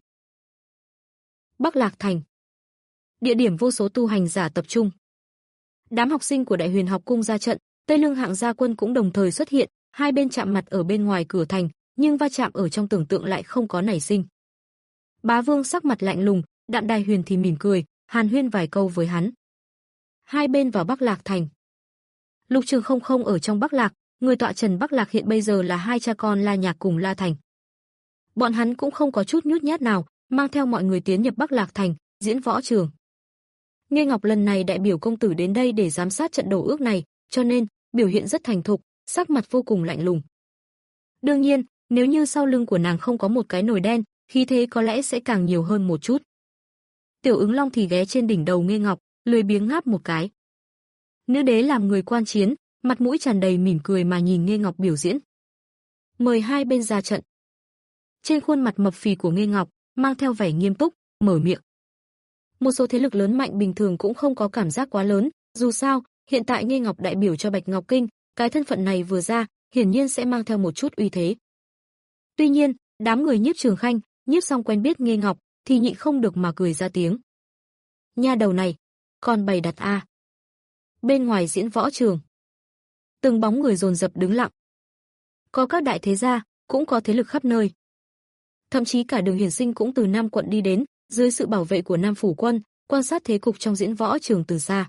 [SPEAKER 2] Bắc Lạc Thành, địa điểm vô số tu hành giả tập trung. Đám học sinh của Đại Huyền học cung ra trận, Tây Lương hạng gia quân cũng đồng thời xuất hiện, hai bên chạm mặt ở bên ngoài cửa thành, nhưng va chạm ở trong tưởng tượng lại không có nảy sinh. Bá Vương sắc mặt lạnh lùng, Đạm Đài Huyền thì mỉm cười, hàn huyên vài câu với hắn. Hai bên vào Bắc Lạc Thành. Lục Trường không không ở trong Bắc Lạc, người tọa trần Bắc Lạc hiện bây giờ là hai cha con La Nhạc cùng La Thành. Bọn hắn cũng không có chút nhút nhát nào, mang theo mọi người tiến nhập Bắc Lạc Thành, diễn võ trường. Nghe Ngọc lần này đại biểu công tử đến đây để giám sát trận đổ ước này, cho nên biểu hiện rất thành thục, sắc mặt vô cùng lạnh lùng. Đương nhiên, nếu như sau lưng của nàng không có một cái nồi đen, khí thế có lẽ sẽ càng nhiều hơn một chút. Tiểu Ứng Long thì ghé trên đỉnh đầu Nghe Ngọc, lười biếng ngáp một cái. Nữ đế làm người quan chiến, mặt mũi tràn đầy mỉm cười mà nhìn Nghe Ngọc biểu diễn. Mời hai bên ra trận. Trên khuôn mặt mập phì của Nghe Ngọc, mang theo vẻ nghiêm túc, mở miệng. Một số thế lực lớn mạnh bình thường cũng không có cảm giác quá lớn, dù sao, hiện tại Nghe Ngọc đại biểu cho Bạch Ngọc Kinh, cái thân phận này vừa ra, hiển nhiên sẽ mang theo một chút uy thế. Tuy nhiên, đám người Nhiếp Trường Khanh, Nhiếp Song quen biết Nghe Ngọc, thì nhịn không được mà cười ra tiếng. Nha đầu này, còn bày đặt a. Bên ngoài diễn võ trường, từng bóng người dồn dập đứng lặng. Có các đại thế gia, cũng có thế lực khắp nơi. Thậm chí cả Đường Hiển Sinh cũng từ Nam quận đi đến, dưới sự bảo vệ của Nam phủ quân, quan sát thế cục trong diễn võ trường từ xa.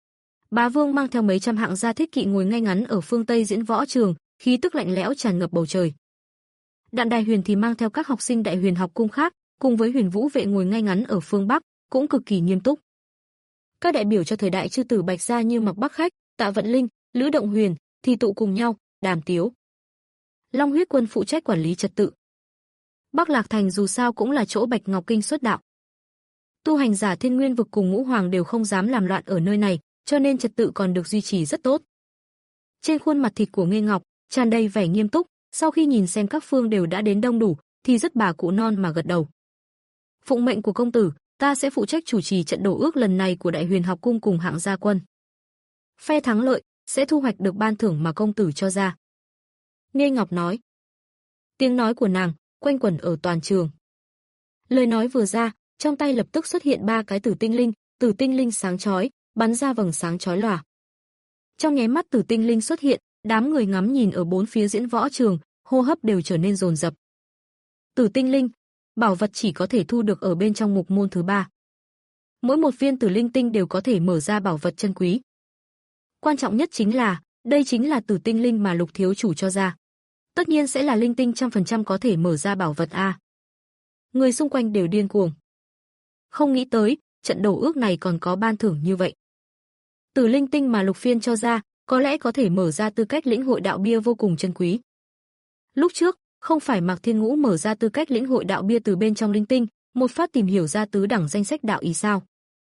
[SPEAKER 2] Bá Vương mang theo mấy trăm hạng gia thiết kỵ ngồi ngay ngắn ở phương Tây diễn võ trường, khí tức lạnh lẽo tràn ngập bầu trời. Đạm Đài Huyền thì mang theo các học sinh Đại Huyền học cung khác, cùng với Huyền Vũ vệ ngồi ngay ngắn ở phương Bắc, cũng cực kỳ nghiêm túc. Các đại biểu cho thời đại chư tử Bạch gia như Mạc Bắc Khách, Tạ Vận Linh, Lữ Động Huyền thì tụ cùng nhau, đàm tiếu. Long Huyết Quân phụ trách quản lý trật tự. Bắc Lạc Thành dù sao cũng là chỗ Bạch Ngọc Kinh xuất đạo. Tu hành giả Thiên Nguyên vực cùng Ngũ Hoàng đều không dám làm loạn ở nơi này, cho nên trật tự còn được duy trì rất tốt. Trên khuôn mặt thịt của Nghe Ngọc tràn đầy vẻ nghiêm túc, sau khi nhìn xem các phương đều đã đến đông đủ, thì rất bà cụ non mà gật đầu. Phụng mệnh của công tử, ta sẽ phụ trách chủ trì trận đổ ước lần này của Đại Huyền học cung cùng hạng gia quân. Phe thắng lợi sẽ thu hoạch được ban thưởng mà công tử cho ra. Nghe Ngọc nói. Tiếng nói của nàng quanh quẩn ở toàn trường. Lời nói vừa ra, trong tay lập tức xuất hiện ba cái tử tinh linh, tử tinh linh sáng chói, bắn ra vầng sáng chói lòa. Trong nháy mắt tử tinh linh xuất hiện, đám người ngắm nhìn ở bốn phía diễn võ trường, hô hấp đều trở nên dồn dập. Tử tinh linh, bảo vật chỉ có thể thu được ở bên trong mục môn thứ ba. Mỗi một viên tử linh tinh đều có thể mở ra bảo vật chân quý. Quan trọng nhất chính là, đây chính là tử tinh linh mà Lục thiếu chủ cho ra. Tất nhiên sẽ là linh tinh trăm phần trăm có thể mở ra bảo vật a. Người xung quanh đều điên cuồng. Không nghĩ tới, trận đổ ước này còn có ban thưởng như vậy. Tử linh tinh mà Lục phiên cho ra, có lẽ có thể mở ra tư cách lĩnh hội đạo bia vô cùng chân quý. Lúc trước, không phải Mạc Thiên Ngũ mở ra tư cách lĩnh hội đạo bia từ bên trong linh tinh, một phát tìm hiểu ra tứ đẳng danh sách đạo ý sao?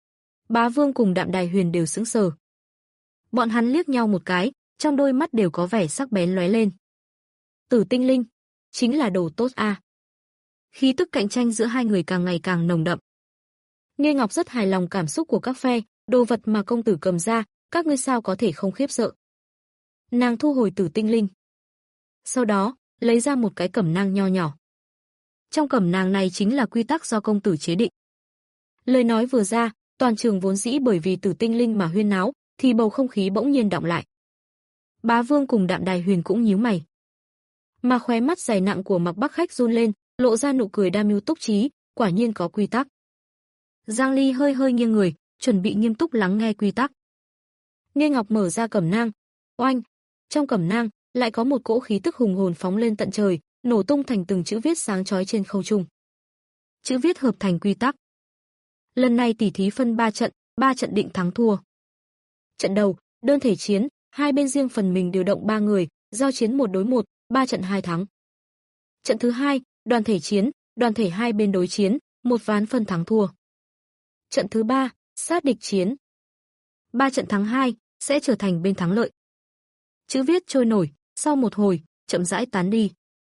[SPEAKER 2] Bá Vương cùng Đạm Đài Huyền đều sững sờ. Bọn hắn liếc nhau một cái, trong đôi mắt đều có vẻ sắc bén lóe lên. Tử tinh linh, chính là đồ tốt a. À. Khí tức cạnh tranh giữa hai người càng ngày càng nồng đậm. Nghe Ngọc rất hài lòng cảm xúc của các phe, đồ vật mà công tử cầm ra, các ngươi sao có thể không khiếp sợ. Nàng thu hồi tử tinh linh. Sau đó, lấy ra một cái cẩm nang nho nhỏ. Trong cẩm nang này chính là quy tắc do công tử chế định. Lời nói vừa ra, toàn trường vốn dĩ bởi vì tử tinh linh mà huyên náo, thì bầu không khí bỗng nhiên đọng lại. Bá Vương cùng Đạm Đài Huyền cũng nhíu mày. Mà khóe mắt dày nặng của Mạc Bắc Khách run lên, lộ ra nụ cười đa mưu túc trí, quả nhiên có quy tắc. Giang Ly hơi hơi nghiêng người, chuẩn bị nghiêm túc lắng nghe quy tắc. Nghe Ngọc mở ra cẩm nang, oanh, trong cẩm nang lại có một cỗ khí tức hùng hồn phóng lên tận trời, nổ tung thành từng chữ viết sáng chói trên không trung. Chữ viết hợp thành quy tắc. Lần này tỷ thí phân ba trận, ba trận định thắng thua. Trận đầu, đơn thể chiến, hai bên riêng phần mình điều động ba người, giao chiến một đối một, ba trận hai thắng. Trận thứ hai, đoàn thể chiến, đoàn thể hai bên đối chiến, một ván phân thắng thua. Trận thứ ba, sát địch chiến. Ba trận thắng hai sẽ trở thành bên thắng lợi. Chữ viết trôi nổi, sau một hồi, chậm rãi tán đi.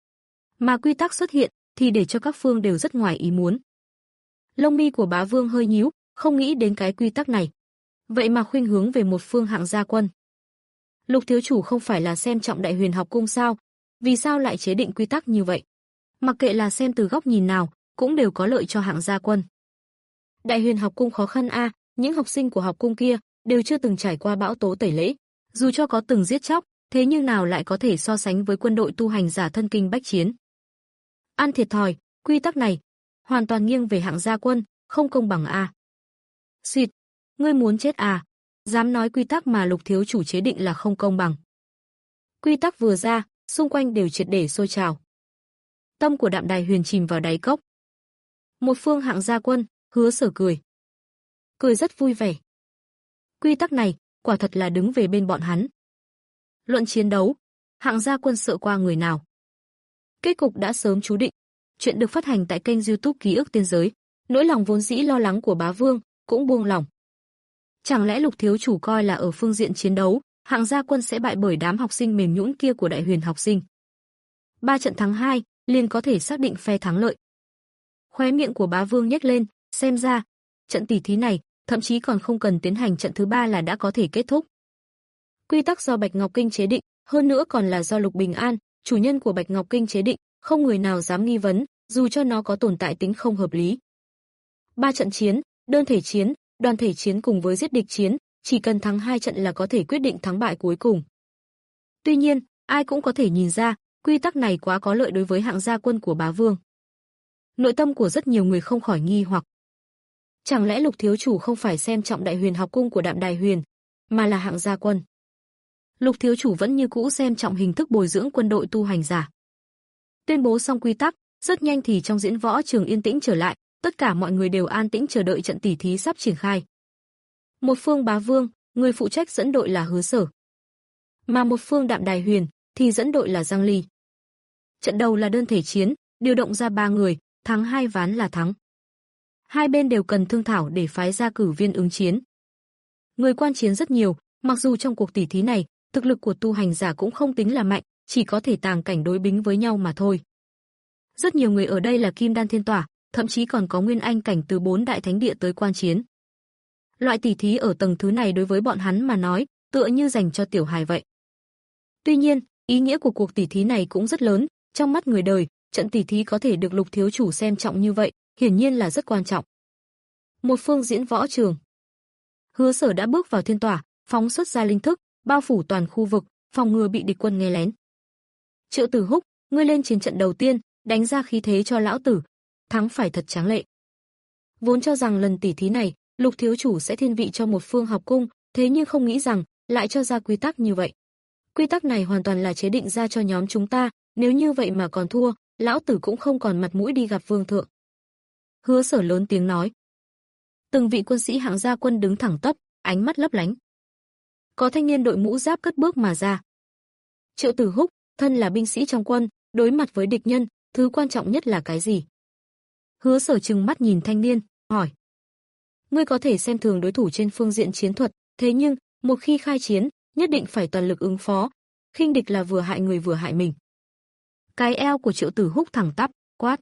[SPEAKER 2] Mà quy tắc xuất hiện thì để cho các phương đều rất ngoài ý muốn. Lông mi của Bá Vương hơi nhíu, không nghĩ đến cái quy tắc này. Vậy mà khuynh hướng về một phương hạng gia quân. Lục thiếu chủ không phải là xem trọng Đại Huyền học cung sao? Vì sao lại chế định quy tắc như vậy? Mặc kệ là xem từ góc nhìn nào, cũng đều có lợi cho hạng gia quân. Đại Huyền học cung khó khăn a, những học sinh của học cung kia đều chưa từng trải qua bão tố tẩy lễ, dù cho có từng giết chóc, thế nhưng nào lại có thể so sánh với quân đội tu hành giả thân kinh bách chiến. Ăn thiệt thòi, quy tắc này hoàn toàn nghiêng về hạng gia quân, không công bằng a. Xịt, ngươi muốn chết à? Dám nói quy tắc mà Lục thiếu chủ chế định là không công bằng. Quy tắc vừa ra, xung quanh đều triệt để sôi trào. Tâm của Đạm Đài Huyền chìm vào đáy cốc. Một phương hạng gia quân, Hứa Sở cười. Cười rất vui vẻ. Quy tắc này, quả thật là đứng về bên bọn hắn. Luận chiến đấu, hạng gia quân sợ qua người nào. Kết cục đã sớm chú định. Chuyện được phát hành tại kênh YouTube Ký ức Tiên Giới. Nỗi lòng vốn dĩ lo lắng của bá vương cũng buông lỏng. Chẳng lẽ Lục thiếu chủ coi là ở phương diện chiến đấu, hạng gia quân sẽ bại bởi đám học sinh mềm nhũn kia của Đại Huyền học sinh? Ba trận thắng hai, liền có thể xác định phe thắng lợi. Khóe miệng của bá vương nhếch lên, xem ra trận tỷ thí này thậm chí còn không cần tiến hành trận thứ ba là đã có thể kết thúc. Quy tắc do Bạch Ngọc Kinh chế định, hơn nữa còn là do Lục Bình An, chủ nhân của Bạch Ngọc Kinh chế định, không người nào dám nghi vấn, dù cho nó có tồn tại tính không hợp lý. Ba trận chiến, đơn thể chiến, đoàn thể chiến cùng với giết địch chiến, chỉ cần thắng hai trận là có thể quyết định thắng bại cuối cùng. Tuy nhiên, ai cũng có thể nhìn ra, quy tắc này quá có lợi đối với hạng gia quân của bá vương. Nội tâm của rất nhiều người không khỏi nghi hoặc. Chẳng lẽ Lục thiếu chủ không phải xem trọng Đại Huyền học cung của Đạm Đài Huyền, mà là hạng gia quân? Lục thiếu chủ vẫn như cũ xem trọng hình thức bồi dưỡng quân đội tu hành giả. Tuyên bố xong quy tắc, rất nhanh thì trong diễn võ trường yên tĩnh trở lại, tất cả mọi người đều an tĩnh chờ đợi trận tỷ thí sắp triển khai. Một phương bá vương, người phụ trách dẫn đội là Hứa Sở, mà một phương Đạm Đài Huyền thì dẫn đội là Giang Ly. Trận đầu là đơn thể chiến, điều động ra ba người, thắng hai ván là thắng. Hai bên đều cần thương thảo để phái ra cử viên ứng chiến. Người quan chiến rất nhiều, mặc dù trong cuộc tỷ thí này, thực lực của tu hành giả cũng không tính là mạnh, chỉ có thể tàng cảnh đối bính với nhau mà thôi. Rất nhiều người ở đây là Kim Đan Thiên Tỏa, thậm chí còn có Nguyên Anh cảnh từ bốn đại thánh địa tới quan chiến. Loại tỷ thí ở tầng thứ này đối với bọn hắn mà nói, tựa như dành cho tiểu hài vậy. Tuy nhiên, ý nghĩa của cuộc tỷ thí này cũng rất lớn, trong mắt người đời, trận tỷ thí có thể được Lục thiếu chủ xem trọng như vậy, hiển nhiên là rất quan trọng. Một phương diễn võ trường. Hứa Sở đã bước vào thiên tỏa, phóng xuất ra linh thức, bao phủ toàn khu vực, phòng ngừa bị địch quân nghe lén. Triệu Tử Húc, ngươi lên chiến trận đầu tiên, đánh ra khí thế cho lão tử, thắng phải thật tráng lệ. Vốn cho rằng lần tỷ thí này, Lục thiếu chủ sẽ thiên vị cho một phương học cung, thế nhưng không nghĩ rằng lại cho ra quy tắc như vậy. Quy tắc này hoàn toàn là chế định ra cho nhóm chúng ta, nếu như vậy mà còn thua, lão tử cũng không còn mặt mũi đi gặp vương thượng. Hứa Sở lớn tiếng nói. Từng vị quân sĩ hạng gia quân đứng thẳng tắp, ánh mắt lấp lánh. Có thanh niên đội mũ giáp cất bước mà ra. Triệu Tử Húc, thân là binh sĩ trong quân, đối mặt với địch nhân, thứ quan trọng nhất là cái gì? Hứa Sở trừng mắt nhìn thanh niên, hỏi. Ngươi có thể xem thường đối thủ trên phương diện chiến thuật, thế nhưng, một khi khai chiến, nhất định phải toàn lực ứng phó, khinh địch là vừa hại người vừa hại mình. Cái eo của Triệu Tử Húc thẳng tắp, quát.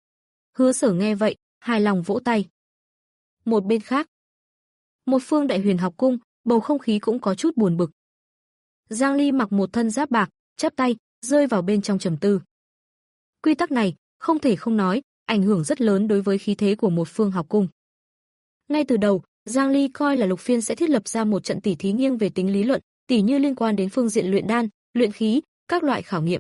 [SPEAKER 2] Hứa Sở nghe vậy, hài lòng vỗ tay. Một bên khác, một phương Đại Huyền học cung, bầu không khí cũng có chút buồn bực. Giang Ly mặc một thân giáp bạc, chắp tay, rơi vào bên trong trầm tư. Quy tắc này, không thể không nói, ảnh hưởng rất lớn đối với khí thế của một phương học cung. Ngay từ đầu, Giang Ly coi là Lục Phiên sẽ thiết lập ra một trận tỷ thí nghiêng về tính lý luận, tỉ như liên quan đến phương diện luyện đan, luyện khí, các loại khảo nghiệm.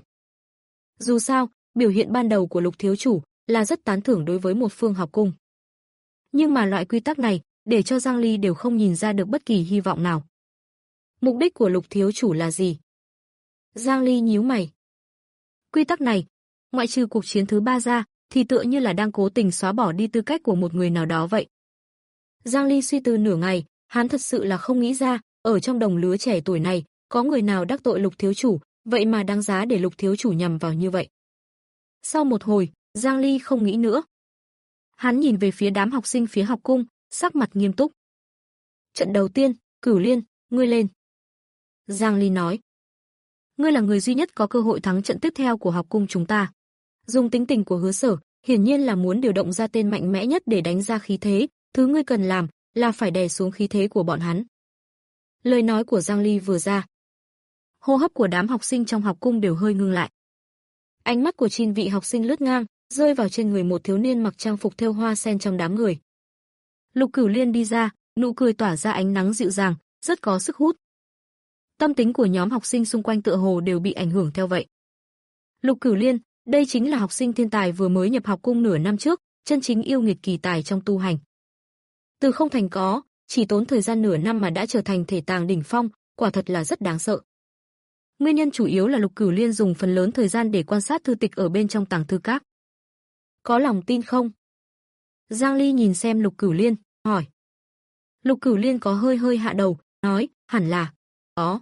[SPEAKER 2] Dù sao, biểu hiện ban đầu của Lục thiếu chủ là rất tán thưởng đối với một phương học cung. Nhưng mà loại quy tắc này, để cho Giang Ly đều không nhìn ra được bất kỳ hy vọng nào. Mục đích của Lục thiếu chủ là gì? Giang Ly nhíu mày. Quy tắc này, ngoại trừ cuộc chiến thứ ba ra, thì tựa như là đang cố tình xóa bỏ đi tư cách của một người nào đó vậy. Giang Ly suy tư nửa ngày, hắn thật sự là không nghĩ ra, ở trong đồng lứa trẻ tuổi này, có người nào đắc tội Lục thiếu chủ, vậy mà đáng giá để Lục thiếu chủ nhằm vào như vậy. Sau một hồi, Giang Ly không nghĩ nữa. Hắn nhìn về phía đám học sinh phía học cung, sắc mặt nghiêm túc. Trận đầu tiên, Cửu Liên, ngươi lên. Giang Ly nói. Ngươi là người duy nhất có cơ hội thắng trận tiếp theo của học cung chúng ta. Dùng tính tình của Hứa Sở, hiển nhiên là muốn điều động ra tên mạnh mẽ nhất để đánh ra khí thế, thứ ngươi cần làm là phải đè xuống khí thế của bọn hắn. Lời nói của Giang Ly vừa ra, hô hấp của đám học sinh trong học cung đều hơi ngưng lại. Ánh mắt của chín vị học sinh lướt ngang, rơi vào trên người một thiếu niên mặc trang phục thêu hoa sen trong đám người. Lục Cửu Liên đi ra, nụ cười tỏa ra ánh nắng dịu dàng, rất có sức hút. Tâm tính của nhóm học sinh xung quanh tựa hồ đều bị ảnh hưởng theo vậy. Lục Cửu Liên, đây chính là học sinh thiên tài vừa mới nhập học cung nửa năm trước, chân chính yêu nghiệt kỳ tài trong tu hành. Từ không thành có, chỉ tốn thời gian nửa năm mà đã trở thành thể tàng đỉnh phong, quả thật là rất đáng sợ. Nguyên nhân chủ yếu là Lục Cửu Liên dùng phần lớn thời gian để quan sát thư tịch ở bên trong tàng thư các. Có lòng tin không? Giang Ly nhìn xem Lục Cửu Liên, hỏi. Lục Cửu Liên có hơi hơi hạ đầu, nói, hẳn là, có.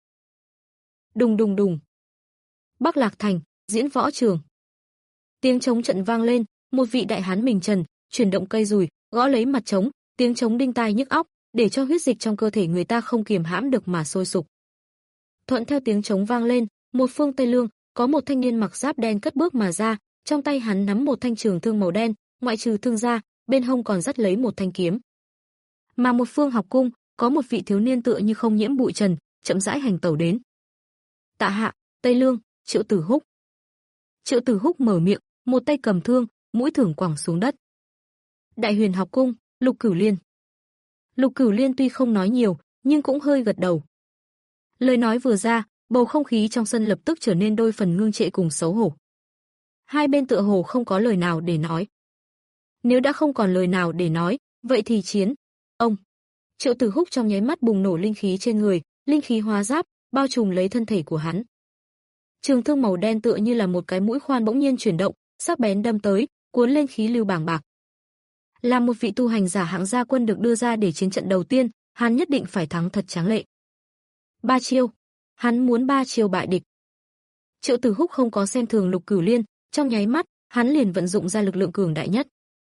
[SPEAKER 2] Đùng đùng đùng. Bắc Lạc Thành, diễn võ trường. Tiếng trống trận vang lên, một vị đại hán mình trần, chuyển động cây dùi, gõ lấy mặt trống, tiếng trống đinh tai nhức óc, để cho huyết dịch trong cơ thể người ta không kiềm hãm được mà sôi sục. Thuận theo tiếng trống vang lên, một phương Tây Lương, có một thanh niên mặc giáp đen cất bước mà ra, trong tay hắn nắm một thanh trường thương màu đen, ngoại trừ thương ra, bên hông còn dắt lấy một thanh kiếm. Mà một phương học cung, có một vị thiếu niên tựa như không nhiễm bụi trần, chậm rãi hành tẩu đến. Tạ hạ, Tây Lương, Triệu Tử Húc. Triệu Tử Húc mở miệng, một tay cầm thương, mũi thưởng quẳng xuống đất. Đại Huyền học cung, Lục Cửu Liên. Lục Cửu Liên tuy không nói nhiều, nhưng cũng hơi gật đầu. Lời nói vừa ra, bầu không khí trong sân lập tức trở nên đôi phần ngưng trệ cùng xấu hổ. Hai bên tựa hồ không có lời nào để nói. Nếu đã không còn lời nào để nói, vậy thì chiến. Ông. Triệu Tử Húc trong nháy mắt bùng nổ linh khí trên người, linh khí hóa giáp, bao trùm lấy thân thể của hắn. Trường thương màu đen tựa như là một cái mũi khoan bỗng nhiên chuyển động, sắc bén đâm tới, cuốn lên khí lưu bàng bạc. Là một vị tu hành giả hạng gia quân được đưa ra để chiến trận đầu tiên, hắn nhất định phải thắng thật tráng lệ. Ba chiêu, hắn muốn ba chiêu bại địch. Triệu Tử Húc không có xem thường Lục Cửu Liên, trong nháy mắt, hắn liền vận dụng ra lực lượng cường đại nhất.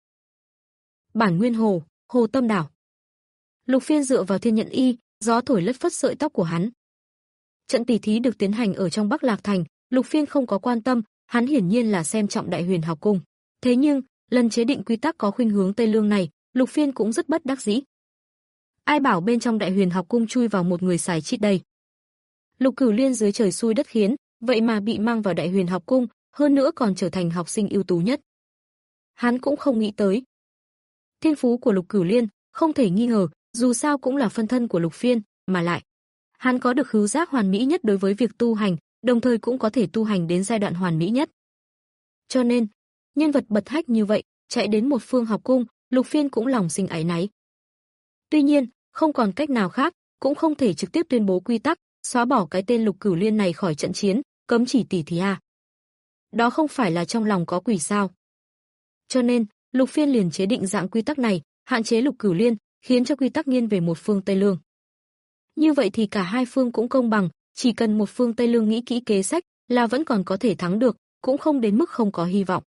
[SPEAKER 2] Bản Nguyên Hồ, Hồ Tâm Đảo. Lục Phiên dựa vào thiên nhận y, gió thổi lất phất sợi tóc của hắn. Trận tỷ thí được tiến hành ở trong Bắc Lạc Thành, Lục Phiên không có quan tâm, hắn hiển nhiên là xem trọng Đại Huyền học cung. Thế nhưng, lần chế định quy tắc có khuynh hướng Tây Lương này, Lục Phiên cũng rất bất đắc dĩ. Ai bảo bên trong Đại Huyền học cung chui vào một người xài chít đây. Lục Cửu Liên dưới trời xui đất khiến, vậy mà bị mang vào Đại Huyền học cung, hơn nữa còn trở thành học sinh ưu tú nhất. Hắn cũng không nghĩ tới. Thiên phú của Lục Cửu Liên, không thể nghi ngờ, dù sao cũng là phân thân của Lục Phiên, mà lại hắn có được khứu giác hoàn mỹ nhất đối với việc tu hành, đồng thời cũng có thể tu hành đến giai đoạn hoàn mỹ nhất. Cho nên, nhân vật bật hách như vậy, chạy đến một phương học cung, Lục Phiên cũng lòng sinh áy náy. Tuy nhiên, không còn cách nào khác, cũng không thể trực tiếp tuyên bố quy tắc, xóa bỏ cái tên Lục Cửu Liên này khỏi trận chiến, cấm chỉ tỷ thí à. Đó không phải là trong lòng có quỷ sao. Cho nên, Lục Phiên liền chế định dạng quy tắc này, hạn chế Lục Cửu Liên, khiến cho quy tắc nghiêng về một phương Tây Lương. Như vậy thì cả hai phương cũng công bằng, chỉ cần một phương Tây Lương nghĩ kỹ kế sách là vẫn còn có thể thắng được, cũng không đến mức không có hy vọng.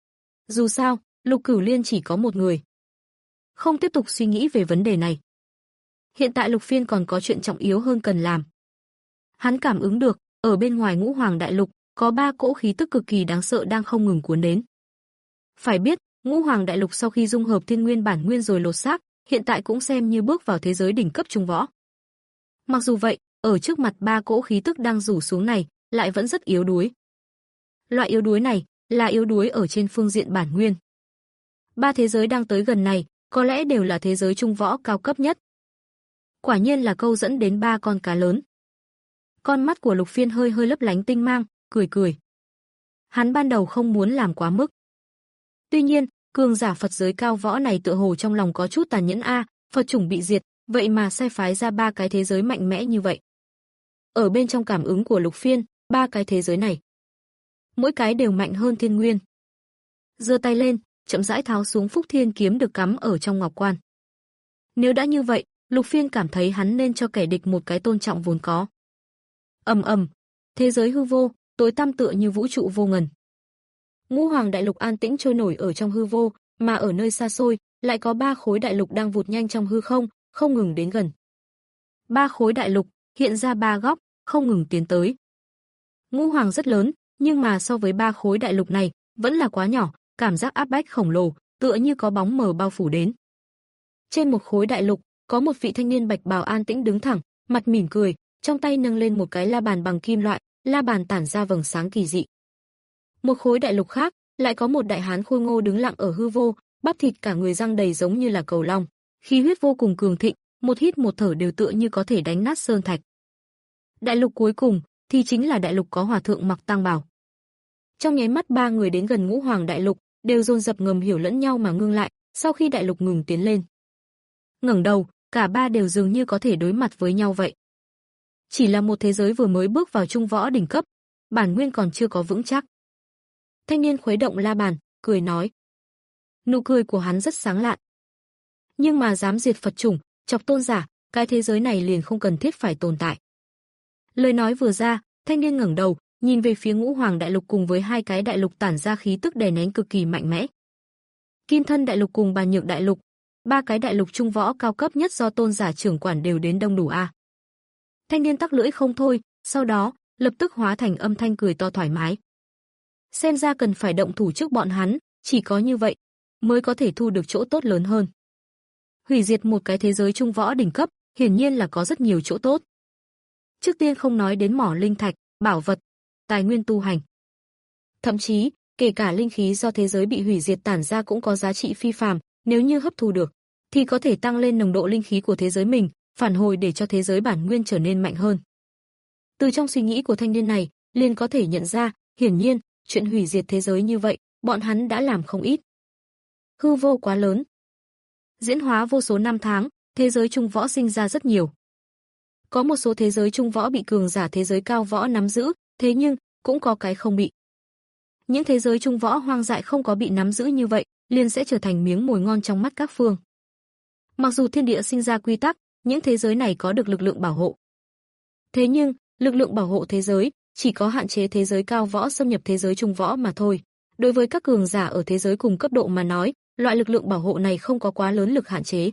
[SPEAKER 2] Dù sao, Lục Cửu Liên chỉ có một người. Không tiếp tục suy nghĩ về vấn đề này. Hiện tại Lục Phiên còn có chuyện trọng yếu hơn cần làm. Hắn cảm ứng được, ở bên ngoài Ngũ Hoàng Đại Lục, có ba cỗ khí tức cực kỳ đáng sợ đang không ngừng cuốn đến. Phải biết, Ngũ Hoàng Đại Lục sau khi dung hợp thiên nguyên bản nguyên rồi lột xác, hiện tại cũng xem như bước vào thế giới đỉnh cấp trung võ. Mặc dù vậy, ở trước mặt ba cỗ khí tức đang rủ xuống này, lại vẫn rất yếu đuối. Loại yếu đuối này là yếu đuối ở trên phương diện bản nguyên. Ba thế giới đang tới gần này, có lẽ đều là thế giới trung võ cao cấp nhất. Quả nhiên là câu dẫn đến ba con cá lớn. Con mắt của Lục Phiên hơi hơi lấp lánh tinh mang, cười cười. Hắn ban đầu không muốn làm quá mức. Tuy nhiên, cường giả Phật giới cao võ này tựa hồ trong lòng có chút tàn nhẫn a, Phật chủng bị diệt, vậy mà sai phái ra ba cái thế giới mạnh mẽ như vậy. Ở bên trong cảm ứng của Lục Phiên, ba cái thế giới này, mỗi cái đều mạnh hơn thiên nguyên. Giơ tay lên, chậm rãi tháo xuống Phúc Thiên kiếm được cắm ở trong ngọc quan. Nếu đã như vậy, Lục Phiên cảm thấy hắn nên cho kẻ địch một cái tôn trọng vốn có. Ầm ầm, thế giới hư vô, tối tăm tựa như vũ trụ vô ngần. Ngũ Hoàng Đại Lục an tĩnh trôi nổi ở trong hư vô, mà ở nơi xa xôi, lại có ba khối đại lục đang vụt nhanh trong hư không, không ngừng đến gần. Ba khối đại lục hiện ra ba góc, không ngừng tiến tới. Ngũ Hoàng rất lớn, nhưng mà so với ba khối đại lục này, vẫn là quá nhỏ, cảm giác áp bách khổng lồ, tựa như có bóng mờ bao phủ đến. Trên một khối đại lục, có một vị thanh niên bạch bào an tĩnh đứng thẳng, mặt mỉm cười, trong tay nâng lên một cái la bàn bằng kim loại, la bàn tản ra vầng sáng kỳ dị. Một khối đại lục khác, lại có một đại hán khôi ngô đứng lặng ở hư vô, bắp thịt cả người răng đầy giống như là cầu long, khí huyết vô cùng cường thịnh, một hít một thở đều tựa như có thể đánh nát sơn thạch. Đại lục cuối cùng thì chính là đại lục có hòa thượng mặc tang bào. Trong nháy mắt ba người đến gần Ngũ Hoàng đại lục, đều dồn dập ngầm hiểu lẫn nhau mà ngưng lại, sau khi đại lục ngừng tiến lên. Ngẩng đầu, cả ba đều dường như có thể đối mặt với nhau vậy. Chỉ là một thế giới vừa mới bước vào trung võ đỉnh cấp, bản nguyên còn chưa có vững chắc. Thanh niên khuấy động la bàn, cười nói. Nụ cười của hắn rất sáng lạn. Nhưng mà dám diệt Phật chủng, chọc tôn giả, cái thế giới này liền không cần thiết phải tồn tại. Lời nói vừa ra, thanh niên ngẩng đầu, nhìn về phía Ngũ Hoàng đại lục cùng với hai cái đại lục tản ra khí tức đè nén cực kỳ mạnh mẽ. Kim Thân đại lục cùng Bàn Nhược đại lục, ba cái đại lục trung võ cao cấp nhất do tôn giả trưởng quản đều đến đông đủ a. Thanh niên tắc lưỡi không thôi, sau đó, lập tức hóa thành âm thanh cười to thoải mái. Xem ra cần phải động thủ trước bọn hắn, chỉ có như vậy mới có thể thu được chỗ tốt lớn hơn. Hủy diệt một cái thế giới trung võ đỉnh cấp, hiển nhiên là có rất nhiều chỗ tốt. Trước tiên không nói đến mỏ linh thạch, bảo vật, tài nguyên tu hành. Thậm chí, kể cả linh khí do thế giới bị hủy diệt tản ra cũng có giá trị phi phàm, nếu như hấp thu được, thì có thể tăng lên nồng độ linh khí của thế giới mình, phản hồi để cho thế giới bản nguyên trở nên mạnh hơn. Từ trong suy nghĩ của thanh niên này, liền có thể nhận ra, hiển nhiên, chuyện hủy diệt thế giới như vậy, bọn hắn đã làm không ít. Hư vô quá lớn. Diễn hóa vô số năm tháng, thế giới trung võ sinh ra rất nhiều. Có một số thế giới trung võ bị cường giả thế giới cao võ nắm giữ, thế nhưng cũng có cái không bị. Những thế giới trung võ hoang dại không có bị nắm giữ như vậy, liền sẽ trở thành miếng mồi ngon trong mắt các phương. Mặc dù thiên địa sinh ra quy tắc, những thế giới này có được lực lượng bảo hộ. Thế nhưng, lực lượng bảo hộ thế giới chỉ có hạn chế thế giới cao võ xâm nhập thế giới trung võ mà thôi. Đối với các cường giả ở thế giới cùng cấp độ mà nói, loại lực lượng bảo hộ này không có quá lớn lực hạn chế.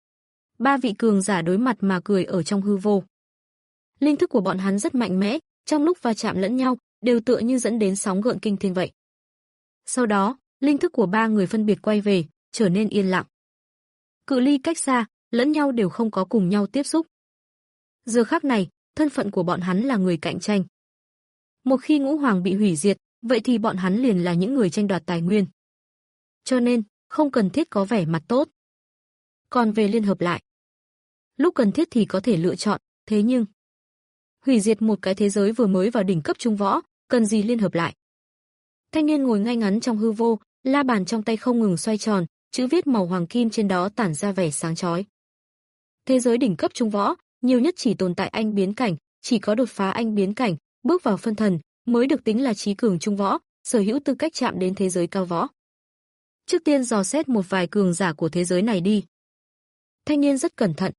[SPEAKER 2] Ba vị cường giả đối mặt mà cười ở trong hư vô. Linh thức của bọn hắn rất mạnh mẽ, trong lúc va chạm lẫn nhau, đều tựa như dẫn đến sóng gợn kinh thiên vậy. Sau đó, linh thức của ba người phân biệt quay về, trở nên yên lặng. Cự ly cách xa, lẫn nhau đều không có cùng nhau tiếp xúc. Giờ khắc này, thân phận của bọn hắn là người cạnh tranh. Một khi Ngũ Hoàng bị hủy diệt, vậy thì bọn hắn liền là những người tranh đoạt tài nguyên. Cho nên, không cần thiết có vẻ mặt tốt. Còn về liên hợp lại, lúc cần thiết thì có thể lựa chọn, thế nhưng hủy diệt một cái thế giới vừa mới vào đỉnh cấp trung võ, cần gì liên hợp lại. Thanh niên ngồi ngay ngắn trong hư vô, la bàn trong tay không ngừng xoay tròn, chữ viết màu hoàng kim trên đó tản ra vẻ sáng chói. Thế giới đỉnh cấp trung võ, nhiều nhất chỉ tồn tại anh biến cảnh, chỉ có đột phá anh biến cảnh, bước vào phân thần, mới được tính là trí cường trung võ, sở hữu tư cách chạm đến thế giới cao võ. Trước tiên dò xét một vài cường giả của thế giới này đi. Thanh niên rất cẩn thận.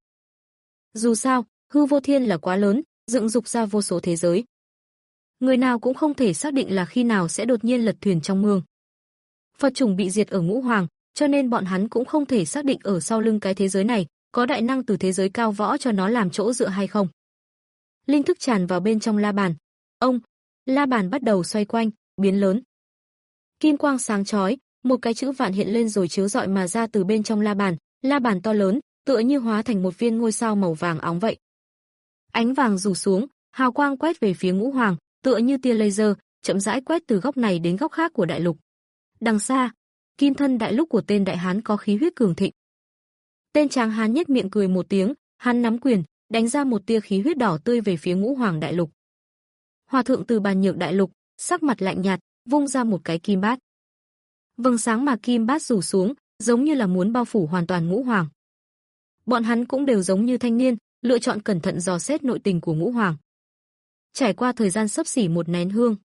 [SPEAKER 2] Dù sao, hư vô thiên là quá lớn, dựng dục ra vô số thế giới. Người nào cũng không thể xác định là khi nào sẽ đột nhiên lật thuyền trong mương. Phật chủng bị diệt ở Ngũ Hoàng, cho nên bọn hắn cũng không thể xác định ở sau lưng cái thế giới này, có đại năng từ thế giới cao võ cho nó làm chỗ dựa hay không. Linh thức tràn vào bên trong la bàn. Ông, la bàn bắt đầu xoay quanh, biến lớn. Kim quang sáng chói, một cái chữ vạn hiện lên rồi chiếu rọi mà ra từ bên trong la bàn, la bàn to lớn, tựa như hóa thành một viên ngôi sao màu vàng óng vậy. Ánh vàng rủ xuống, hào quang quét về phía Ngũ Hoàng, tựa như tia laser, chậm rãi quét từ góc này đến góc khác của đại lục. Đằng xa, Kim Thân đại lục của tên đại hán có khí huyết cường thịnh. Tên tráng hán nhếch miệng cười một tiếng, hắn nắm quyền, đánh ra một tia khí huyết đỏ tươi về phía Ngũ Hoàng đại lục. Hòa thượng từ Bàn Nhược đại lục, sắc mặt lạnh nhạt, vung ra một cái kim bát. Vầng sáng mà kim bát rủ xuống, giống như là muốn bao phủ hoàn toàn Ngũ Hoàng. Bọn hắn cũng đều giống như thanh niên, lựa chọn cẩn thận dò xét nội tình của Ngũ Hoàng. Trải qua thời gian xấp xỉ một nén hương,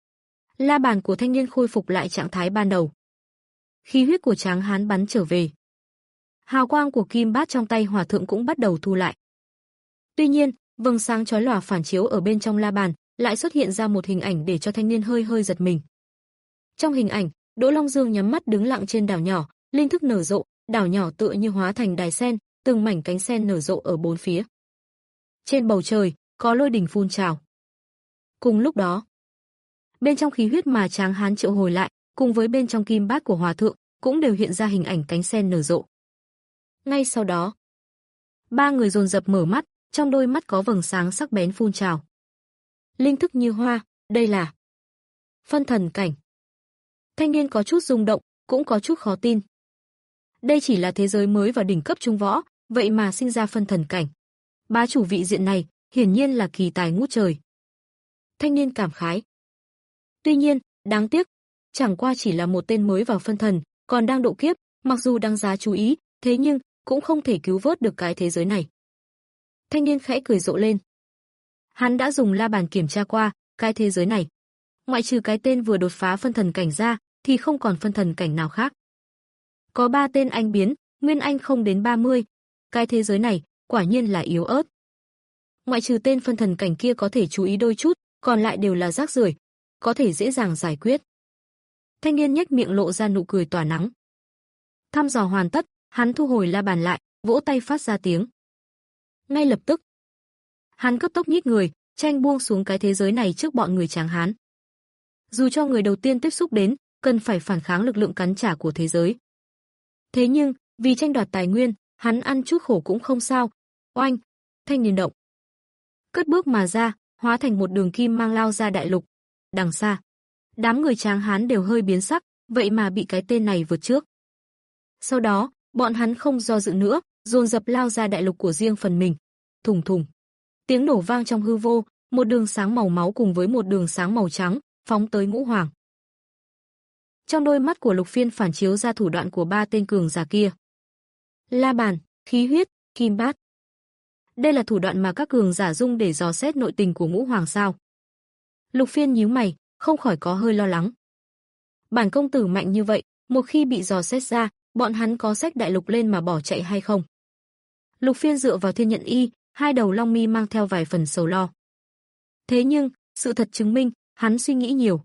[SPEAKER 2] la bàn của thanh niên khôi phục lại trạng thái ban đầu. Khí huyết của tráng hán bắn trở về. Hào quang của kim bát trong tay hòa thượng cũng bắt đầu thu lại. Tuy nhiên, vầng sáng chói lòa phản chiếu ở bên trong la bàn, lại xuất hiện ra một hình ảnh để cho thanh niên hơi hơi giật mình. Trong hình ảnh, Đỗ Long Dương nhắm mắt đứng lặng trên đảo nhỏ, linh thức nở rộ, đảo nhỏ tựa như hóa thành đài sen, từng mảnh cánh sen nở rộ ở bốn phía. Trên bầu trời, có lôi đỉnh phun trào. Cùng lúc đó, bên trong khí huyết mà tráng hán triệu hồi lại, cùng với bên trong kim bát của hòa thượng, cũng đều hiện ra hình ảnh cánh sen nở rộ. Ngay sau đó, ba người dồn dập mở mắt, trong đôi mắt có vầng sáng sắc bén phun trào. Linh thức như hoa, đây là phân thần cảnh. Thanh niên có chút rung động, cũng có chút khó tin. Đây chỉ là thế giới mới và đỉnh cấp trung võ, vậy mà sinh ra phân thần cảnh. Bá chủ vị diện này, hiển nhiên là kỳ tài ngút trời. Thanh niên cảm khái. Tuy nhiên, đáng tiếc, chẳng qua chỉ là một tên mới vào phân thần, còn đang độ kiếp, mặc dù đáng giá chú ý, thế nhưng cũng không thể cứu vớt được cái thế giới này. Thanh niên khẽ cười rộ lên. Hắn đã dùng la bàn kiểm tra qua cái thế giới này. Ngoại trừ cái tên vừa đột phá phân thần cảnh ra, thì không còn phân thần cảnh nào khác. Có ba tên anh biến, nguyên anh không đến ba mươi. Cái thế giới này, quả nhiên là yếu ớt. Ngoại trừ tên phân thần cảnh kia có thể chú ý đôi chút, còn lại đều là rác rưởi, có thể dễ dàng giải quyết. Thanh niên nhếch miệng lộ ra nụ cười tỏa nắng. Thăm dò hoàn tất, hắn thu hồi la bàn lại, vỗ tay phát ra tiếng. Ngay lập tức, hắn cấp tốc nhích người, tranh buông xuống cái thế giới này trước bọn người Tráng Hán. Dù cho người đầu tiên tiếp xúc đến, cần phải phản kháng lực lượng cắn trả của thế giới. Thế nhưng, vì tranh đoạt tài nguyên, hắn ăn chút khổ cũng không sao. Oanh, thanh niên động. Cất bước mà ra, hóa thành một đường kim mang lao ra đại lục. Đằng xa, đám người Tráng Hán đều hơi biến sắc, vậy mà bị cái tên này vượt trước. Sau đó, bọn hắn không do dự nữa, dồn dập lao ra đại lục của riêng phần mình. Thùng thùng. Tiếng nổ vang trong hư vô, một đường sáng màu máu cùng với một đường sáng màu trắng, phóng tới Ngũ Hoàng. Trong đôi mắt của Lục Phiên phản chiếu ra thủ đoạn của ba tên cường giả kia. La bàn, khí huyết, kim bát. Đây là thủ đoạn mà các cường giả dùng để dò xét nội tình của Ngũ Hoàng sao? Lục Phiên nhíu mày, không khỏi có hơi lo lắng. Bản công tử mạnh như vậy, một khi bị dò xét ra, bọn hắn có xách đại lục lên mà bỏ chạy hay không? Lục Phiên dựa vào thiên nhận y, hai đầu long mi mang theo vài phần sầu lo. Thế nhưng, sự thật chứng minh, hắn suy nghĩ nhiều.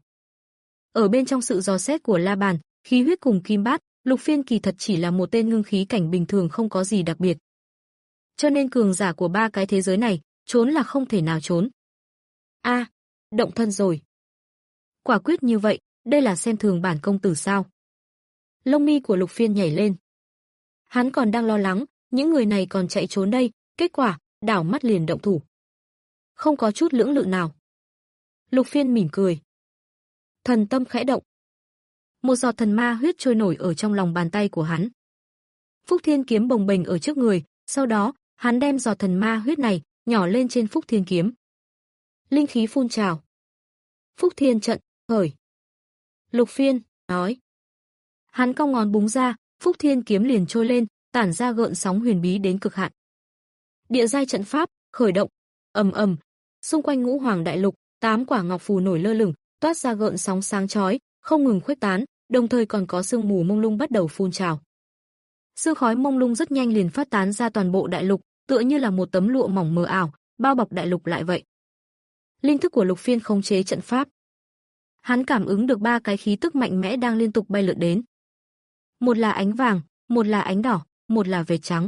[SPEAKER 2] Ở bên trong sự dò xét của La Bàn, khí huyết cùng kim bát, Lục Phiên kỳ thật chỉ là một tên ngưng khí cảnh bình thường không có gì đặc biệt. Cho nên cường giả của ba cái thế giới này, trốn là không thể nào trốn. A, à, động thân rồi. Quả quyết như vậy, đây là xem thường bản công tử sao? Lông mi của Lục Phiên nhảy lên. Hắn còn đang lo lắng, những người này còn chạy trốn đây, kết quả, đảo mắt liền động thủ. Không có chút lưỡng lự nào. Lục Phiên mỉm cười. Thần tâm khẽ động. Một giọt thần ma huyết trôi nổi ở trong lòng bàn tay của hắn. Phúc Thiên kiếm bồng bềnh ở trước người, sau đó, hắn đem giọt thần ma huyết này nhỏ lên trên Phúc Thiên kiếm. Linh khí phun trào. Phúc Thiên trận, khởi. Lục Phiên nói. Hắn cong ngón búng ra, Phúc Thiên kiếm liền trôi lên, tản ra gợn sóng huyền bí đến cực hạn. Địa giai trận pháp khởi động. Ầm ầm, xung quanh Ngũ Hoàng đại lục, tám quả ngọc phù nổi lơ lửng, toát ra gợn sóng sáng chói, không ngừng khuếch tán, đồng thời còn có sương mù mông lung bắt đầu phun trào. Sương khói mông lung rất nhanh liền phát tán ra toàn bộ đại lục, tựa như là một tấm lụa mỏng mờ ảo, bao bọc đại lục lại vậy. Linh thức của Lục Phiên khống chế trận pháp. Hắn cảm ứng được ba cái khí tức mạnh mẽ đang liên tục bay lượn đến. Một là ánh vàng, một là ánh đỏ, một là vệt trắng.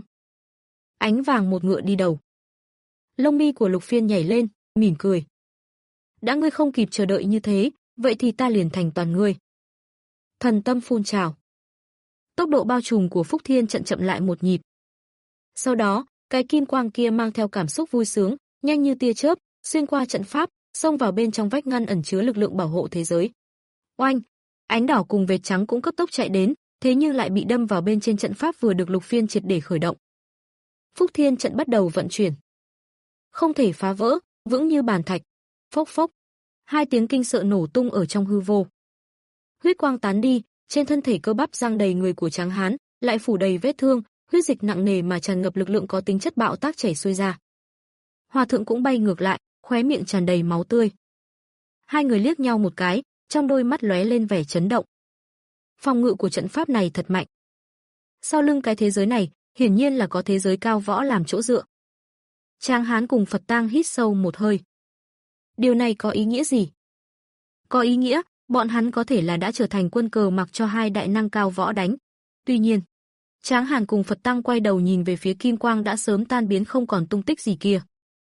[SPEAKER 2] Ánh vàng một ngựa đi đầu. Lông mi của Lục Phiên nhảy lên, mỉm cười. Đã ngươi không kịp chờ đợi như thế, vậy thì ta liền thành toàn ngươi. Thần tâm phun trào. Tốc độ bao trùm của Phúc Thiên trận chậm lại một nhịp. Sau đó, cái kim quang kia mang theo cảm xúc vui sướng, nhanh như tia chớp, xuyên qua trận pháp, xông vào bên trong vách ngăn ẩn chứa lực lượng bảo hộ thế giới. Oanh, ánh đỏ cùng vệt trắng cũng cấp tốc chạy đến, thế nhưng lại bị đâm vào bên trên trận pháp vừa được Lục Phiên triệt để khởi động. Phúc Thiên trận bắt đầu vận chuyển. Không thể phá vỡ, vững như bàn thạch. Phốc phốc, hai tiếng kinh sợ nổ tung ở trong hư vô. Huyết quang tán đi, trên thân thể cơ bắp răng đầy người của Tráng Hán lại phủ đầy vết thương, huyết dịch nặng nề mà tràn ngập lực lượng có tính chất bạo tác chảy xuôi ra. Hòa thượng cũng bay ngược lại, khóe miệng tràn đầy máu tươi. Hai người liếc nhau một cái, trong đôi mắt lóe lên vẻ chấn động. Phòng ngự của trận pháp này thật mạnh. Sau lưng cái thế giới này, hiển nhiên là có thế giới cao võ làm chỗ dựa. Tráng Hán cùng Phật Tang hít sâu một hơi. Điều này có ý nghĩa gì? Có ý nghĩa, bọn hắn có thể là đã trở thành quân cờ mặc cho hai đại năng cao võ đánh. Tuy nhiên, Tráng Hàn cùng Phật Tăng quay đầu nhìn về phía kim quang đã sớm tan biến không còn tung tích gì kia.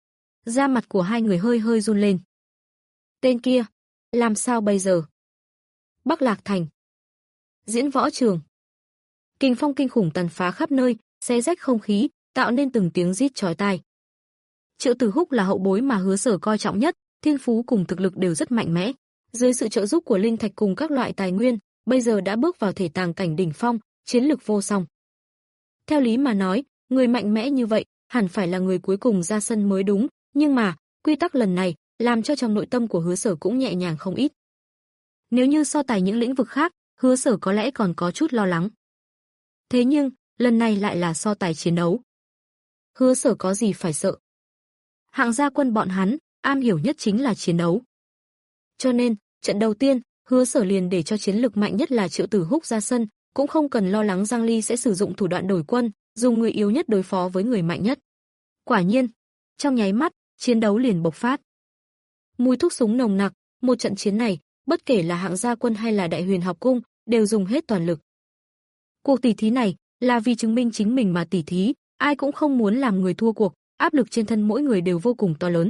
[SPEAKER 2] Da mặt của hai người hơi hơi run lên. Tên kia, làm sao bây giờ? Bắc Lạc Thành. Diễn võ trường. Kình phong kinh khủng tàn phá khắp nơi, xé rách không khí, tạo nên từng tiếng rít chói tai. Triệu Tử Húc là hậu bối mà Hứa Sở coi trọng nhất, thiên phú cùng thực lực đều rất mạnh mẽ. Dưới sự trợ giúp của linh thạch cùng các loại tài nguyên, bây giờ đã bước vào thể tàng cảnh đỉnh phong, chiến lực vô song. Theo lý mà nói, người mạnh mẽ như vậy hẳn phải là người cuối cùng ra sân mới đúng, nhưng mà, quy tắc lần này làm cho trong nội tâm của Hứa Sở cũng nhẹ nhàng không ít. Nếu như so tài những lĩnh vực khác, Hứa Sở có lẽ còn có chút lo lắng. Thế nhưng, lần này lại là so tài chiến đấu. Hứa Sở có gì phải sợ? Hạng gia quân bọn hắn, am hiểu nhất chính là chiến đấu. Cho nên, trận đầu tiên, Hứa Sở liền để cho chiến lực mạnh nhất là Triệu Tử Húc ra sân, cũng không cần lo lắng Giang Ly sẽ sử dụng thủ đoạn đổi quân, dùng người yếu nhất đối phó với người mạnh nhất. Quả nhiên, trong nháy mắt, chiến đấu liền bộc phát. Mùi thuốc súng nồng nặc, một trận chiến này, bất kể là Hạng gia quân hay là Đại Huyền học cung, đều dùng hết toàn lực. Cuộc tỉ thí này là vì chứng minh chính mình mà tỉ thí, ai cũng không muốn làm người thua cuộc, áp lực trên thân mỗi người đều vô cùng to lớn.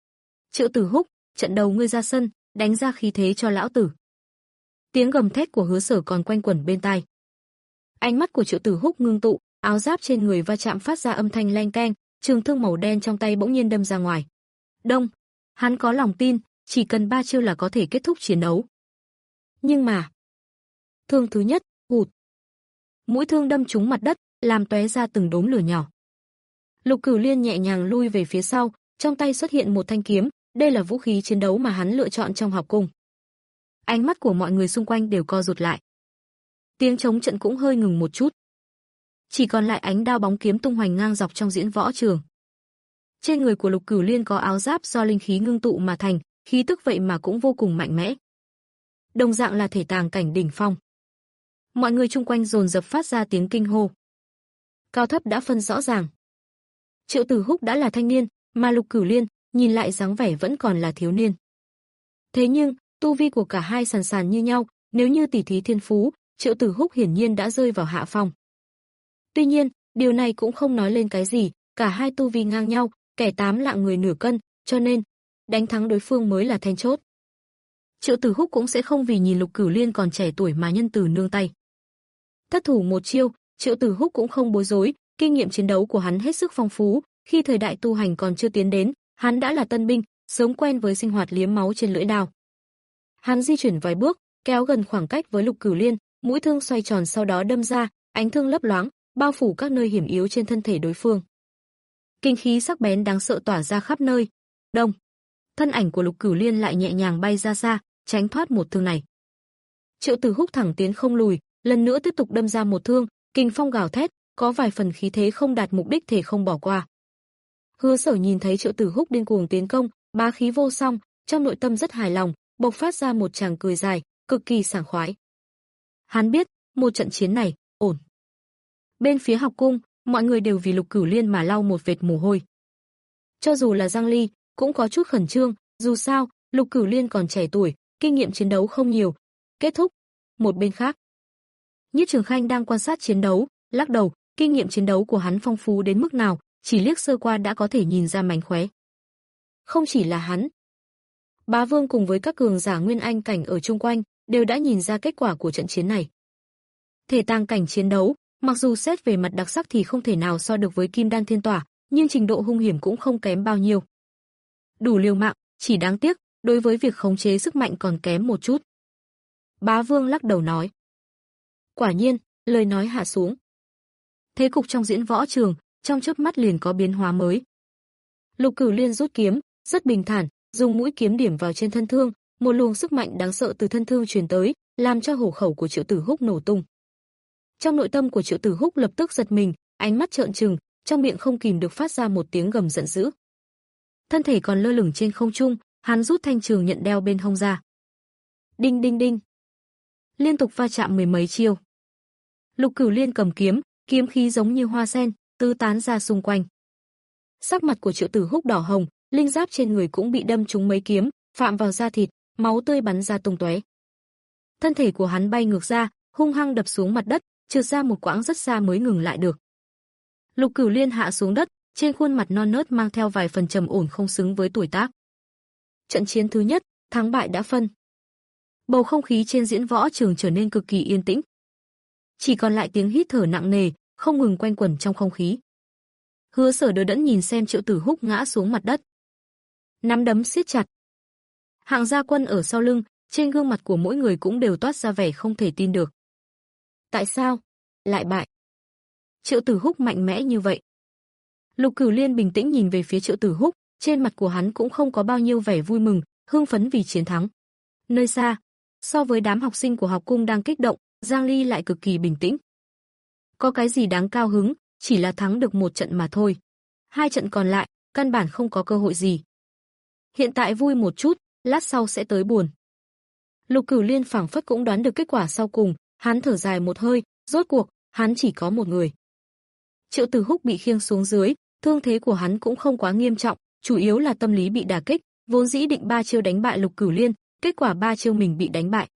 [SPEAKER 2] Triệu Tử Húc, trận đầu ngươi ra sân, đánh ra khí thế cho lão tử. Tiếng gầm thét của Hứa Sở còn quanh quẩn bên tai. Ánh mắt của Triệu Tử Húc ngưng tụ, áo giáp trên người va chạm phát ra âm thanh leng keng, trường thương màu đen trong tay bỗng nhiên đâm ra ngoài. Đông, hắn có lòng tin, chỉ cần ba chiêu là có thể kết thúc chiến đấu. Nhưng mà, thương thứ nhất, hụt. Mũi thương đâm trúng mặt đất, làm tóe ra từng đốm lửa nhỏ. Lục Cửu Liên nhẹ nhàng lui về phía sau, trong tay xuất hiện một thanh kiếm, đây là vũ khí chiến đấu mà hắn lựa chọn trong học cung. Ánh mắt của mọi người xung quanh đều co rụt lại. Tiếng chống trận cũng hơi ngừng một chút. Chỉ còn lại ánh đao bóng kiếm tung hoành ngang dọc trong diễn võ trường. Trên người của Lục Cửu Liên có áo giáp do linh khí ngưng tụ mà thành, khí tức vậy mà cũng vô cùng mạnh mẽ. Đồng dạng là thể tàng cảnh đỉnh phong. Mọi người chung quanh dồn dập phát ra tiếng kinh hô. Cao thấp đã phân rõ ràng. Triệu Tử Húc đã là thanh niên, mà Lục Cửu Liên nhìn lại dáng vẻ vẫn còn là thiếu niên. Thế nhưng, tu vi của cả hai sàn sàn như nhau, nếu như tỉ thí thiên phú, Triệu Tử Húc hiển nhiên đã rơi vào hạ phong. Tuy nhiên, điều này cũng không nói lên cái gì, cả hai tu vi ngang nhau, kẻ tám lạng người nửa cân, cho nên đánh thắng đối phương mới là then chốt. Triệu Tử Húc cũng sẽ không vì nhìn Lục Cửu Liên còn trẻ tuổi mà nhân từ nương tay. Thất thủ một chiêu, Triệu Tử Húc cũng không bối rối, kinh nghiệm chiến đấu của hắn hết sức phong phú, khi thời đại tu hành còn chưa tiến đến, hắn đã là tân binh, sớm quen với sinh hoạt liếm máu trên lưỡi đao. Hắn di chuyển vài bước, kéo gần khoảng cách với Lục Cửu Liên, mũi thương xoay tròn sau đó đâm ra, ánh thương lấp loáng, bao phủ các nơi hiểm yếu trên thân thể đối phương. Kinh khí sắc bén đáng sợ tỏa ra khắp nơi. Đông, thân ảnh của Lục Cửu Liên lại nhẹ nhàng bay ra xa, tránh thoát một thương này. Triệu Tử Húc thẳng tiến không lùi, lần nữa tiếp tục đâm ra một thương, kình phong gào thét, có vài phần khí thế không đạt mục đích thể không bỏ qua. Hứa Sở nhìn thấy Triệu Tử Húc điên cuồng tiến công, bá khí vô song, trong nội tâm rất hài lòng, bộc phát ra một tràng cười dài, cực kỳ sảng khoái. Hắn biết, một trận chiến này, ổn. Bên phía học cung, mọi người đều vì Lục Cửu Liên mà lau một vệt mồ hôi. Cho dù là Giang Ly, cũng có chút khẩn trương, dù sao, Lục Cửu Liên còn trẻ tuổi, kinh nghiệm chiến đấu không nhiều. Kết thúc. Một bên khác, Nhiếp Trường Khanh đang quan sát chiến đấu, lắc đầu, kinh nghiệm chiến đấu của hắn phong phú đến mức nào, chỉ liếc sơ qua đã có thể nhìn ra mánh khóe. Không chỉ là hắn, Bá Vương cùng với các cường giả nguyên anh cảnh ở chung quanh đều đã nhìn ra kết quả của trận chiến này. Thể tàng cảnh chiến đấu, mặc dù xét về mặt đặc sắc thì không thể nào so được với Kim Đan Thiên Tỏa, nhưng trình độ hung hiểm cũng không kém bao nhiêu. Đủ liều mạng, chỉ đáng tiếc, đối với việc khống chế sức mạnh còn kém một chút. Bá Vương lắc đầu nói. Quả nhiên, lời nói hạ xuống. Thế cục trong diễn võ trường, trong chớp mắt liền có biến hóa mới. Lục Cửu Liên rút kiếm, rất bình thản, dùng mũi kiếm điểm vào trên thân thương, một luồng sức mạnh đáng sợ từ thân thương truyền tới, làm cho hổ khẩu của Triệu Tử Húc nổ tung. Trong nội tâm của Triệu Tử Húc lập tức giật mình, ánh mắt trợn trừng, trong miệng không kìm được phát ra một tiếng gầm giận dữ. Thân thể còn lơ lửng trên không trung, hắn rút thanh trường nhận đeo bên hông ra. Đinh đinh đinh. Liên tục va chạm mười mấy chiêu. Lục Cửu Liên cầm kiếm, kiếm khí giống như hoa sen, tứ tán ra xung quanh. Sắc mặt của Triệu Tử Húc đỏ hồng, linh giáp trên người cũng bị đâm trúng mấy kiếm, phạm vào da thịt, máu tươi bắn ra tung tóe. Thân thể của hắn bay ngược ra, hung hăng đập xuống mặt đất, trượt ra một quãng rất xa mới ngừng lại được. Lục Cửu Liên hạ xuống đất, trên khuôn mặt non nớt mang theo vài phần trầm ổn không xứng với tuổi tác. Trận chiến thứ nhất, thắng bại đã phân. Bầu không khí trên diễn võ trường trở nên cực kỳ yên tĩnh. Chỉ còn lại tiếng hít thở nặng nề, không ngừng quanh quẩn trong không khí. Hứa Sở đờ đẫn nhìn xem Triệu Tử Húc ngã xuống mặt đất. Nắm đấm siết chặt. Hạng Gia Quân ở sau lưng, trên gương mặt của mỗi người cũng đều toát ra vẻ không thể tin được. Tại sao? Lại bại. Triệu Tử Húc mạnh mẽ như vậy. Lục Cửu Liên bình tĩnh nhìn về phía Triệu Tử Húc, trên mặt của hắn cũng không có bao nhiêu vẻ vui mừng, hưng phấn vì chiến thắng. Nơi xa, so với đám học sinh của học cung đang kích động, Giang Ly lại cực kỳ bình tĩnh. Có cái gì đáng cao hứng, chỉ là thắng được một trận mà thôi. Hai trận còn lại, căn bản không có cơ hội gì. Hiện tại vui một chút, lát sau sẽ tới buồn. Lục Cửu Liên phảng phất cũng đoán được kết quả sau cùng, hắn thở dài một hơi, rốt cuộc, hắn chỉ có một người. Triệu Tử Húc bị khiêng xuống dưới, thương thế của hắn cũng không quá nghiêm trọng, chủ yếu là tâm lý bị đả kích, vốn dĩ định ba chiêu đánh bại Lục Cửu Liên, kết quả ba chiêu mình bị đánh bại.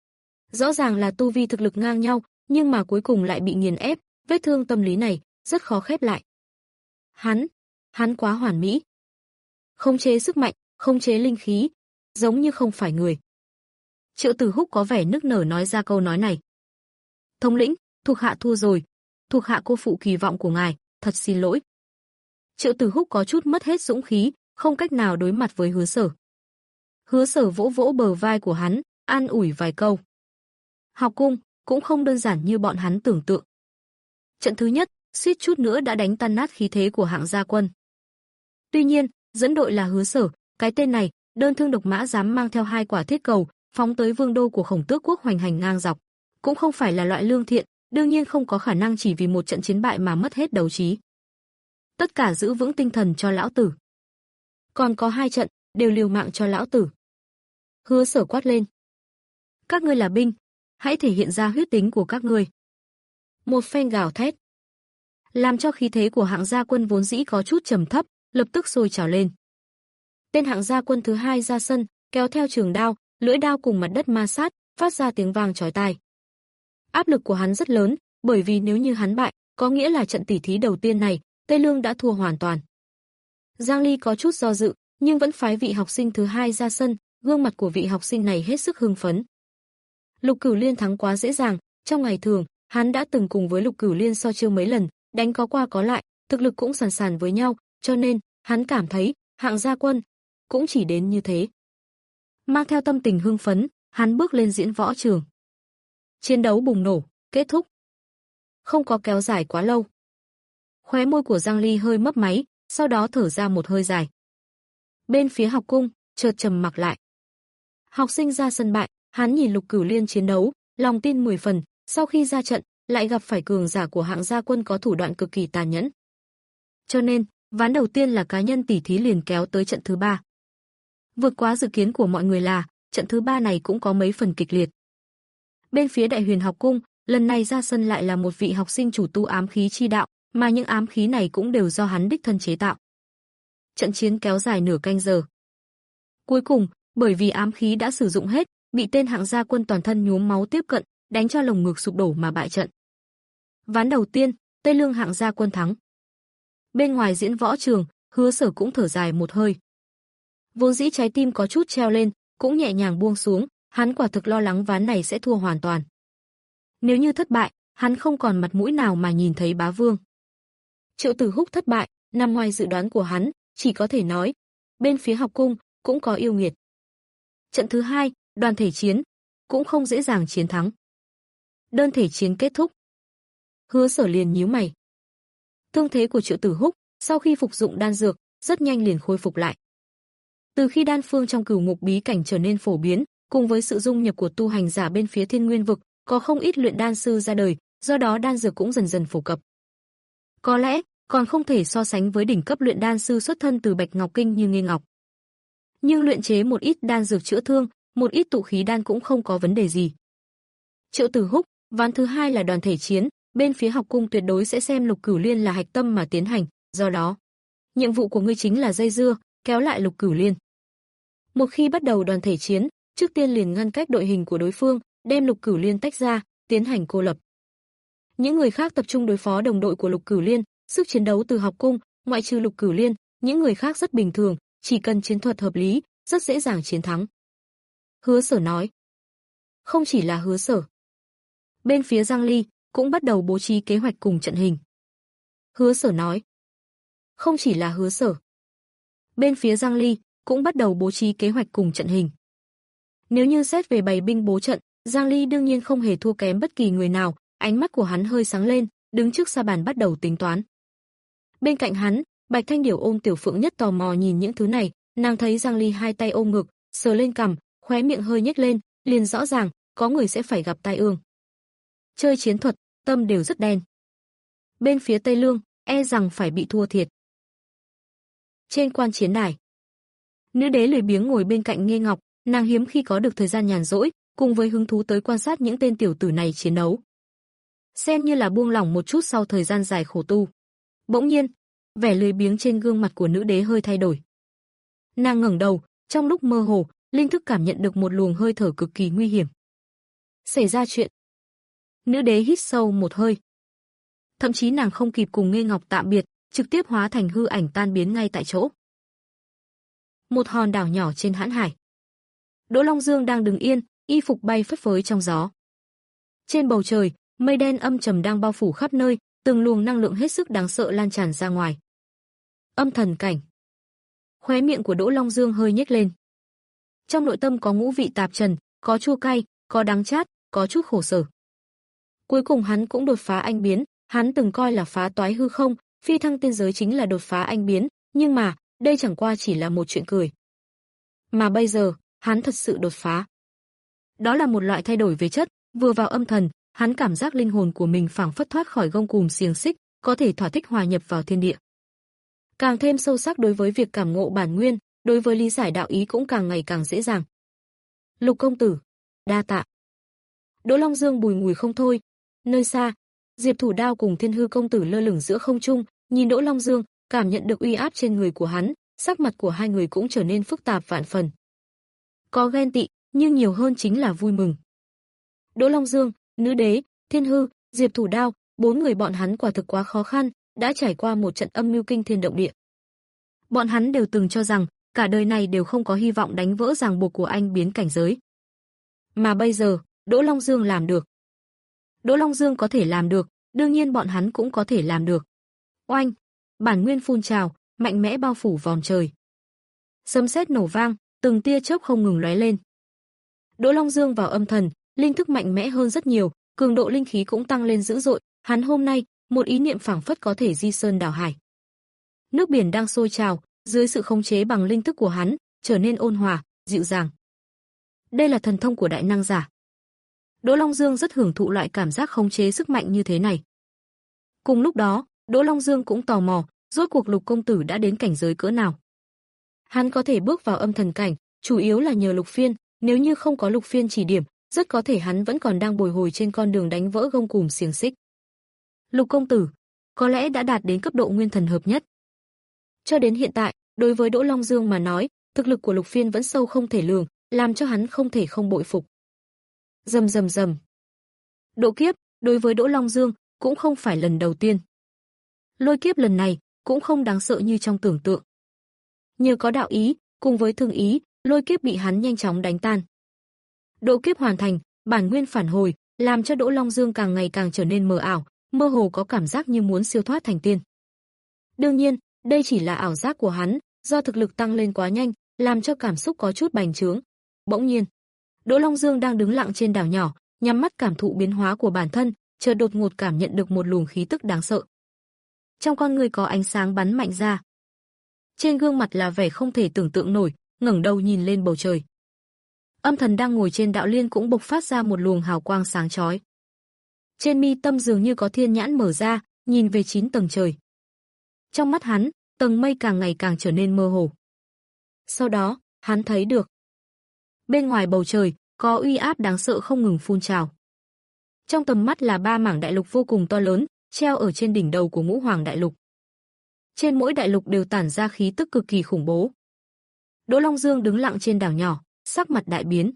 [SPEAKER 2] Rõ ràng là tu vi thực lực ngang nhau, nhưng mà cuối cùng lại bị nghiền ép, vết thương tâm lý này rất khó khép lại. Hắn, hắn quá hoàn mỹ. Khống chế sức mạnh, khống chế linh khí, giống như không phải người. Triệu Tử Húc có vẻ nức nở nói ra câu nói này. Thống lĩnh, thuộc hạ thua rồi, thuộc hạ cô phụ kỳ vọng của ngài, thật xin lỗi. Triệu Tử Húc có chút mất hết dũng khí, không cách nào đối mặt với Hứa Sở. Hứa Sở vỗ vỗ bờ vai của hắn, an ủi vài câu. Học cung cũng không đơn giản như bọn hắn tưởng tượng. Trận thứ nhất, suýt chút nữa đã đánh tan nát khí thế của Hạng Gia Quân. Tuy nhiên, dẫn đội là Hứa Sở, cái tên này, đơn thương độc mã dám mang theo hai quả thiết cầu, phóng tới vương đô của Khổng Tước quốc hoành hành ngang dọc, cũng không phải là loại lương thiện, đương nhiên không có khả năng chỉ vì một trận chiến bại mà mất hết đấu trí. Tất cả giữ vững tinh thần cho lão tử. Còn có hai trận, đều liều mạng cho lão tử. Hứa Sở quát lên. Các ngươi là binh, hãy thể hiện ra huyết tính của các ngươi. Một phen gào thét, làm cho khí thế của Hạng Gia Quân vốn dĩ có chút trầm thấp, lập tức sôi trào lên. Tên Hạng Gia Quân thứ hai ra sân, kéo theo trường đao, lưỡi đao cùng mặt đất ma sát, phát ra tiếng vang chói tai. Áp lực của hắn rất lớn, bởi vì nếu như hắn bại, có nghĩa là trận tỉ thí đầu tiên này, Tây Lương đã thua hoàn toàn. Giang Ly có chút do dự, nhưng vẫn phái vị học sinh thứ hai ra sân, gương mặt của vị học sinh này hết sức hưng phấn. Lục Cửu Liên thắng quá dễ dàng, trong ngày thường, hắn đã từng cùng với Lục Cửu Liên so chiêu mấy lần, đánh có qua có lại, thực lực cũng sàn sàn với nhau, cho nên, hắn cảm thấy, Hạng Gia Quân cũng chỉ đến như thế. Mang theo tâm tình hưng phấn, hắn bước lên diễn võ trường. Chiến đấu bùng nổ, kết thúc. Không có kéo dài quá lâu. Khóe môi của Giang Ly hơi mấp máy, sau đó thở ra một hơi dài. Bên phía học cung, chợt trầm mặc lại. Học sinh ra sân bại, hắn nhìn Lục Cửu Liên chiến đấu, lòng tin mười phần, sau khi ra trận, lại gặp phải cường giả của Hạng Gia Quân có thủ đoạn cực kỳ tàn nhẫn. Cho nên, ván đầu tiên là cá nhân tỉ thí liền kéo tới trận thứ ba. Vượt quá dự kiến của mọi người là, trận thứ ba này cũng có mấy phần kịch liệt. Bên phía Đại Huyền học cung, lần này ra sân lại là một vị học sinh chủ tu ám khí chi đạo, mà những ám khí này cũng đều do hắn đích thân chế tạo. Trận chiến kéo dài nửa canh giờ. Cuối cùng, bởi vì ám khí đã sử dụng hết, bị tên Hạng Gia Quân toàn thân nhuốm máu tiếp cận, đánh cho lồng ngực sụp đổ mà bại trận. Ván đầu tiên, Tây Lương Hạng Gia Quân thắng. Bên ngoài diễn võ trường, Hứa Sở cũng thở dài một hơi. Vốn dĩ trái tim có chút treo lên, cũng nhẹ nhàng buông xuống, hắn quả thực lo lắng ván này sẽ thua hoàn toàn. Nếu như thất bại, hắn không còn mặt mũi nào mà nhìn thấy bá vương. Triệu Tử Húc thất bại, nằm ngoài dự đoán của hắn, chỉ có thể nói, bên phía học cung cũng có yêu nghiệt. Trận thứ hai, đoàn thể chiến, cũng không dễ dàng chiến thắng. Đơn thể chiến kết thúc. Hứa Sở liền nhíu mày. Thương thế của Triệu Tử Húc, sau khi phục dụng đan dược, rất nhanh liền khôi phục lại. Từ khi đan phương trong Cửu Ngục bí cảnh trở nên phổ biến, cùng với sự dung nhập của tu hành giả bên phía Thiên Nguyên vực, có không ít luyện đan sư ra đời, do đó đan dược cũng dần dần phổ cập. Có lẽ còn không thể so sánh với đỉnh cấp luyện đan sư xuất thân từ Bạch Ngọc Kinh như Nghê Ngọc. Nhưng luyện chế một ít đan dược chữa thương, một ít tụ khí đan cũng không có vấn đề gì. Triệu Tử Húc, ván thứ hai là đoàn thể chiến, bên phía học cung tuyệt đối sẽ xem Lục Cửu Liên là hạch tâm mà tiến hành, do đó, nhiệm vụ của ngươi chính là dây dưa, kéo lại Lục Cửu Liên. Một khi bắt đầu đoàn thể chiến, trước tiên liền ngăn cách đội hình của đối phương, đem Lục Cửu Liên tách ra, tiến hành cô lập. Những người khác tập trung đối phó đồng đội của Lục Cửu Liên, sức chiến đấu từ học cung, ngoại trừ Lục Cửu Liên, những người khác rất bình thường, chỉ cần chiến thuật hợp lý, rất dễ dàng chiến thắng. Hứa Sở nói. Không chỉ là Hứa Sở. Bên phía Giang Ly, cũng bắt đầu bố trí kế hoạch cùng trận hình. Hứa Sở nói. Không chỉ là Hứa Sở. Bên phía Giang Ly cũng bắt đầu bố trí kế hoạch cùng trận hình. Nếu như xét về bày binh bố trận, Giang Ly đương nhiên không hề thua kém bất kỳ người nào, ánh mắt của hắn hơi sáng lên, đứng trước sa bàn bắt đầu tính toán. Bên cạnh hắn, Bạch Thanh Điểu ôm Tiểu Phượng Nhất tò mò nhìn những thứ này, nàng thấy Giang Ly hai tay ôm ngực, sờ lên cằm, khóe miệng hơi nhếch lên, liền rõ ràng, có người sẽ phải gặp tai ương. Chơi chiến thuật, tâm đều rất đen. Bên phía Tây Lương, e rằng phải bị thua thiệt. Trên quan chiến đài, nữ đế lười biếng ngồi bên cạnh Nghê Ngọc, nàng hiếm khi có được thời gian nhàn rỗi, cùng với hứng thú tới quan sát những tên tiểu tử này chiến đấu. Xem như là buông lỏng một chút sau thời gian dài khổ tu. Bỗng nhiên, vẻ lười biếng trên gương mặt của nữ đế hơi thay đổi. Nàng ngẩng đầu, trong lúc mơ hồ, linh thức cảm nhận được một luồng hơi thở cực kỳ nguy hiểm. Xảy ra chuyện. Nữ đế hít sâu một hơi. Thậm chí nàng không kịp cùng Nghê Ngọc tạm biệt, trực tiếp hóa thành hư ảnh tan biến ngay tại chỗ. Một hòn đảo nhỏ trên hãn hải. Đỗ Long Dương đang đứng yên, y phục bay phất phới trong gió. Trên bầu trời, mây đen âm trầm đang bao phủ khắp nơi, từng luồng năng lượng hết sức đáng sợ lan tràn ra ngoài. Âm thần cảnh. Khóe miệng của Đỗ Long Dương hơi nhếch lên. Trong nội tâm có ngũ vị tạp trần, có chua cay, có đắng chát, có chút khổ sở. Cuối cùng hắn cũng đột phá anh biến, hắn từng coi là phá toái hư không, phi thăng tiên giới chính là đột phá anh biến, nhưng mà, đây chẳng qua chỉ là một chuyện cười. Mà bây giờ, hắn thật sự đột phá. Đó là một loại thay đổi về chất, vừa vào âm thần, hắn cảm giác linh hồn của mình phảng phất thoát khỏi gông cùm xiềng xích, có thể thỏa thích hòa nhập vào thiên địa. Càng thêm sâu sắc đối với việc cảm ngộ bản nguyên, đối với lý giải đạo ý cũng càng ngày càng dễ dàng. Lục công tử, đa tạ. Đỗ Long Dương bùi ngùi không thôi. Nơi xa, Diệp Thủ Đao cùng Thiên Hư công tử lơ lửng giữa không trung, nhìn Đỗ Long Dương, cảm nhận được uy áp trên người của hắn, sắc mặt của hai người cũng trở nên phức tạp vạn phần. Có ghen tị, nhưng nhiều hơn chính là vui mừng. Đỗ Long Dương, nữ đế, Thiên Hư, Diệp Thủ Đao, bốn người bọn hắn quả thực quá khó khăn, đã trải qua một trận âm mưu kinh thiên động địa. Bọn hắn đều từng cho rằng, cả đời này đều không có hy vọng đánh vỡ ràng buộc của anh biến cảnh giới. Mà bây giờ, Đỗ Long Dương làm được. Đỗ Long Dương có thể làm được, đương nhiên bọn hắn cũng có thể làm được. Oanh, bản nguyên phun trào, mạnh mẽ bao phủ vòm trời. Sấm sét nổ vang, từng tia chớp không ngừng lóe lên. Đỗ Long Dương vào âm thần, linh thức mạnh mẽ hơn rất nhiều, cường độ linh khí cũng tăng lên dữ dội, hắn hôm nay, một ý niệm phảng phất có thể di sơn đảo hải. Nước biển đang sôi trào, dưới sự khống chế bằng linh thức của hắn, trở nên ôn hòa, dịu dàng. Đây là thần thông của đại năng giả. Đỗ Long Dương rất hưởng thụ loại cảm giác khống chế sức mạnh như thế này. Cùng lúc đó, Đỗ Long Dương cũng tò mò, rốt cuộc Lục công tử đã đến cảnh giới cỡ nào. Hắn có thể bước vào âm thần cảnh, chủ yếu là nhờ Lục Phiên, nếu như không có Lục Phiên chỉ điểm, rất có thể hắn vẫn còn đang bồi hồi trên con đường đánh vỡ gông cùm xiềng xích. Lục công tử, có lẽ đã đạt đến cấp độ nguyên thần hợp nhất. Cho đến hiện tại, đối với Đỗ Long Dương mà nói, thực lực của Lục Phiên vẫn sâu không thể lường, làm cho hắn không thể không bội phục. Rầm rầm rầm. Độ kiếp, đối với Đỗ Long Dương, cũng không phải lần đầu tiên. Lôi kiếp lần này, cũng không đáng sợ như trong tưởng tượng. Nhờ có đạo ý, cùng với thương ý, lôi kiếp bị hắn nhanh chóng đánh tan. Độ kiếp hoàn thành, bản nguyên phản hồi, làm cho Đỗ Long Dương càng ngày càng trở nên mờ ảo, mơ hồ có cảm giác như muốn siêu thoát thành tiên. Đương nhiên, đây chỉ là ảo giác của hắn, do thực lực tăng lên quá nhanh, làm cho cảm xúc có chút bành trướng. Bỗng nhiên, Đỗ Long Dương đang đứng lặng trên đảo nhỏ, nhắm mắt cảm thụ biến hóa của bản thân, chợt đột ngột cảm nhận được một luồng khí tức đáng sợ. Trong con người có ánh sáng bắn mạnh ra. Trên gương mặt là vẻ không thể tưởng tượng nổi, ngẩng đầu nhìn lên bầu trời. Âm thần đang ngồi trên đạo liên cũng bộc phát ra một luồng hào quang sáng chói. Trên mi tâm dường như có thiên nhãn mở ra, nhìn về chín tầng trời. Trong mắt hắn, tầng mây càng ngày càng trở nên mơ hồ. Sau đó, hắn thấy được. Bên ngoài bầu trời, có uy áp đáng sợ không ngừng phun trào. Trong tầm mắt là ba mảng đại lục vô cùng to lớn, treo ở trên đỉnh đầu của Ngũ Hoàng đại lục. Trên mỗi đại lục đều tản ra khí tức cực kỳ khủng bố. Đỗ Long Dương đứng lặng trên đảo nhỏ, sắc mặt đại biến.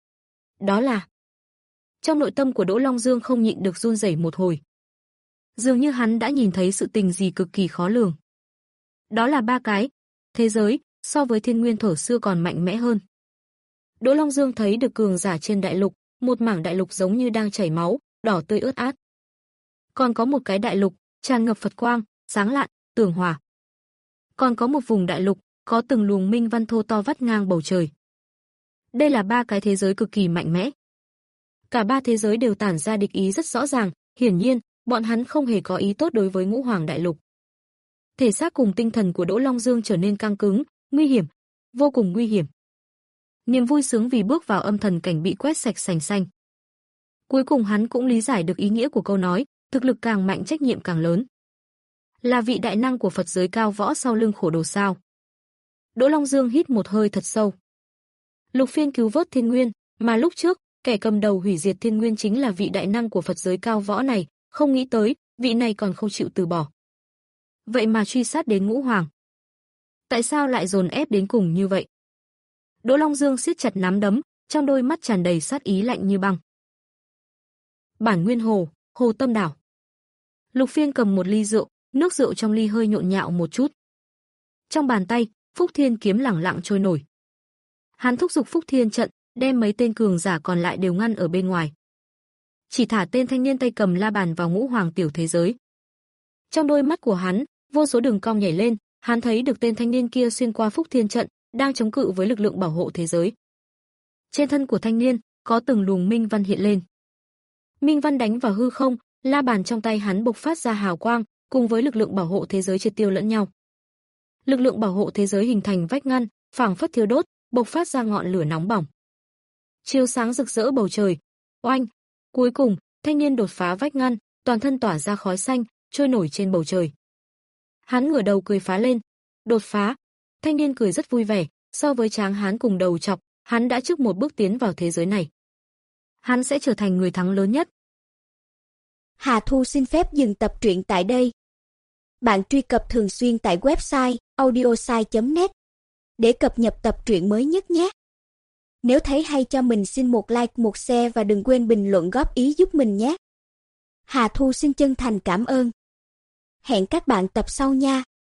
[SPEAKER 2] Đó là... Trong nội tâm của Đỗ Long Dương không nhịn được run rẩy một hồi. Dường như hắn đã nhìn thấy sự tình gì cực kỳ khó lường. Đó là ba cái thế giới, so với thiên nguyên thổ xưa còn mạnh mẽ hơn. Đỗ Long Dương thấy được cường giả trên đại lục, một mảng đại lục giống như đang chảy máu, đỏ tươi ướt át. Còn có một cái đại lục, tràn ngập Phật quang, sáng lạn, tường hòa. Còn có một vùng đại lục, có từng luồng minh văn thô to vắt ngang bầu trời. Đây là ba cái thế giới cực kỳ mạnh mẽ. Cả ba thế giới đều tản ra địch ý rất rõ ràng, hiển nhiên, bọn hắn không hề có ý tốt đối với Ngũ Hoàng đại lục. Thể xác cùng tinh thần của Đỗ Long Dương trở nên căng cứng, nguy hiểm, vô cùng nguy hiểm. Niềm vui sướng vì bước vào âm thần cảnh bị quét sạch sành xanh. Cuối cùng hắn cũng lý giải được ý nghĩa của câu nói, thực lực càng mạnh trách nhiệm càng lớn. Là vị đại năng của Phật giới cao võ sau lưng khổ đồ sao? Đỗ Long Dương hít một hơi thật sâu. Lục Phiên cứu vớt Thiên Nguyên, mà lúc trước, kẻ cầm đầu hủy diệt Thiên Nguyên chính là vị đại năng của Phật giới cao võ này, không nghĩ tới, vị này còn không chịu từ bỏ. Vậy mà truy sát đến Ngũ Hoàng. Tại sao lại dồn ép đến cùng như vậy? Đỗ Long Dương siết chặt nắm đấm, trong đôi mắt tràn đầy sát ý lạnh như băng. Bản Nguyên Hồ, Hồ Tâm Đảo. Lục Phiên cầm một ly rượu, nước rượu trong ly hơi nhộn nhạo một chút. Trong bàn tay, Phúc Thiên kiếm lẳng lặng trôi nổi. Hắn thúc giục Phúc Thiên trận, đem mấy tên cường giả còn lại đều ngăn ở bên ngoài. Chỉ thả tên thanh niên tay cầm la bàn vào Ngũ Hoàng tiểu thế giới. Trong đôi mắt của hắn, vô số đường cong nhảy lên, hắn thấy được tên thanh niên kia xuyên qua Phúc Thiên trận, đang chống cự với lực lượng bảo hộ thế giới. Trên thân của thanh niên, có từng luồng minh văn hiện lên. Minh văn đánh vào hư không, la bàn trong tay hắn bộc phát ra hào quang, cùng với lực lượng bảo hộ thế giới triệt tiêu lẫn nhau. Lực lượng bảo hộ thế giới hình thành vách ngăn, phảng phất thiêu đốt, bộc phát ra ngọn lửa nóng bỏng. Chiếu sáng rực rỡ bầu trời. Oanh! Cuối cùng, thanh niên đột phá vách ngăn, toàn thân tỏa ra khói xanh, trôi nổi trên bầu trời. Hắn ngửa đầu cười phá lên. Đột phá! Thanh niên cười rất vui vẻ, so với Tráng Hán cùng đầu chọc, hắn đã trước một bước tiến vào thế giới này. Hắn sẽ trở thành người thắng lớn nhất.
[SPEAKER 3] Hà Thu xin phép dừng tập truyện tại đây. Bạn truy cập thường xuyên tại website audiosai chấm net để cập nhật tập truyện mới nhất nhé. Nếu thấy hay cho mình xin một like, một share và đừng quên bình luận góp ý giúp mình nhé. Hà Thu xin chân thành cảm ơn. Hẹn các bạn tập sau nha.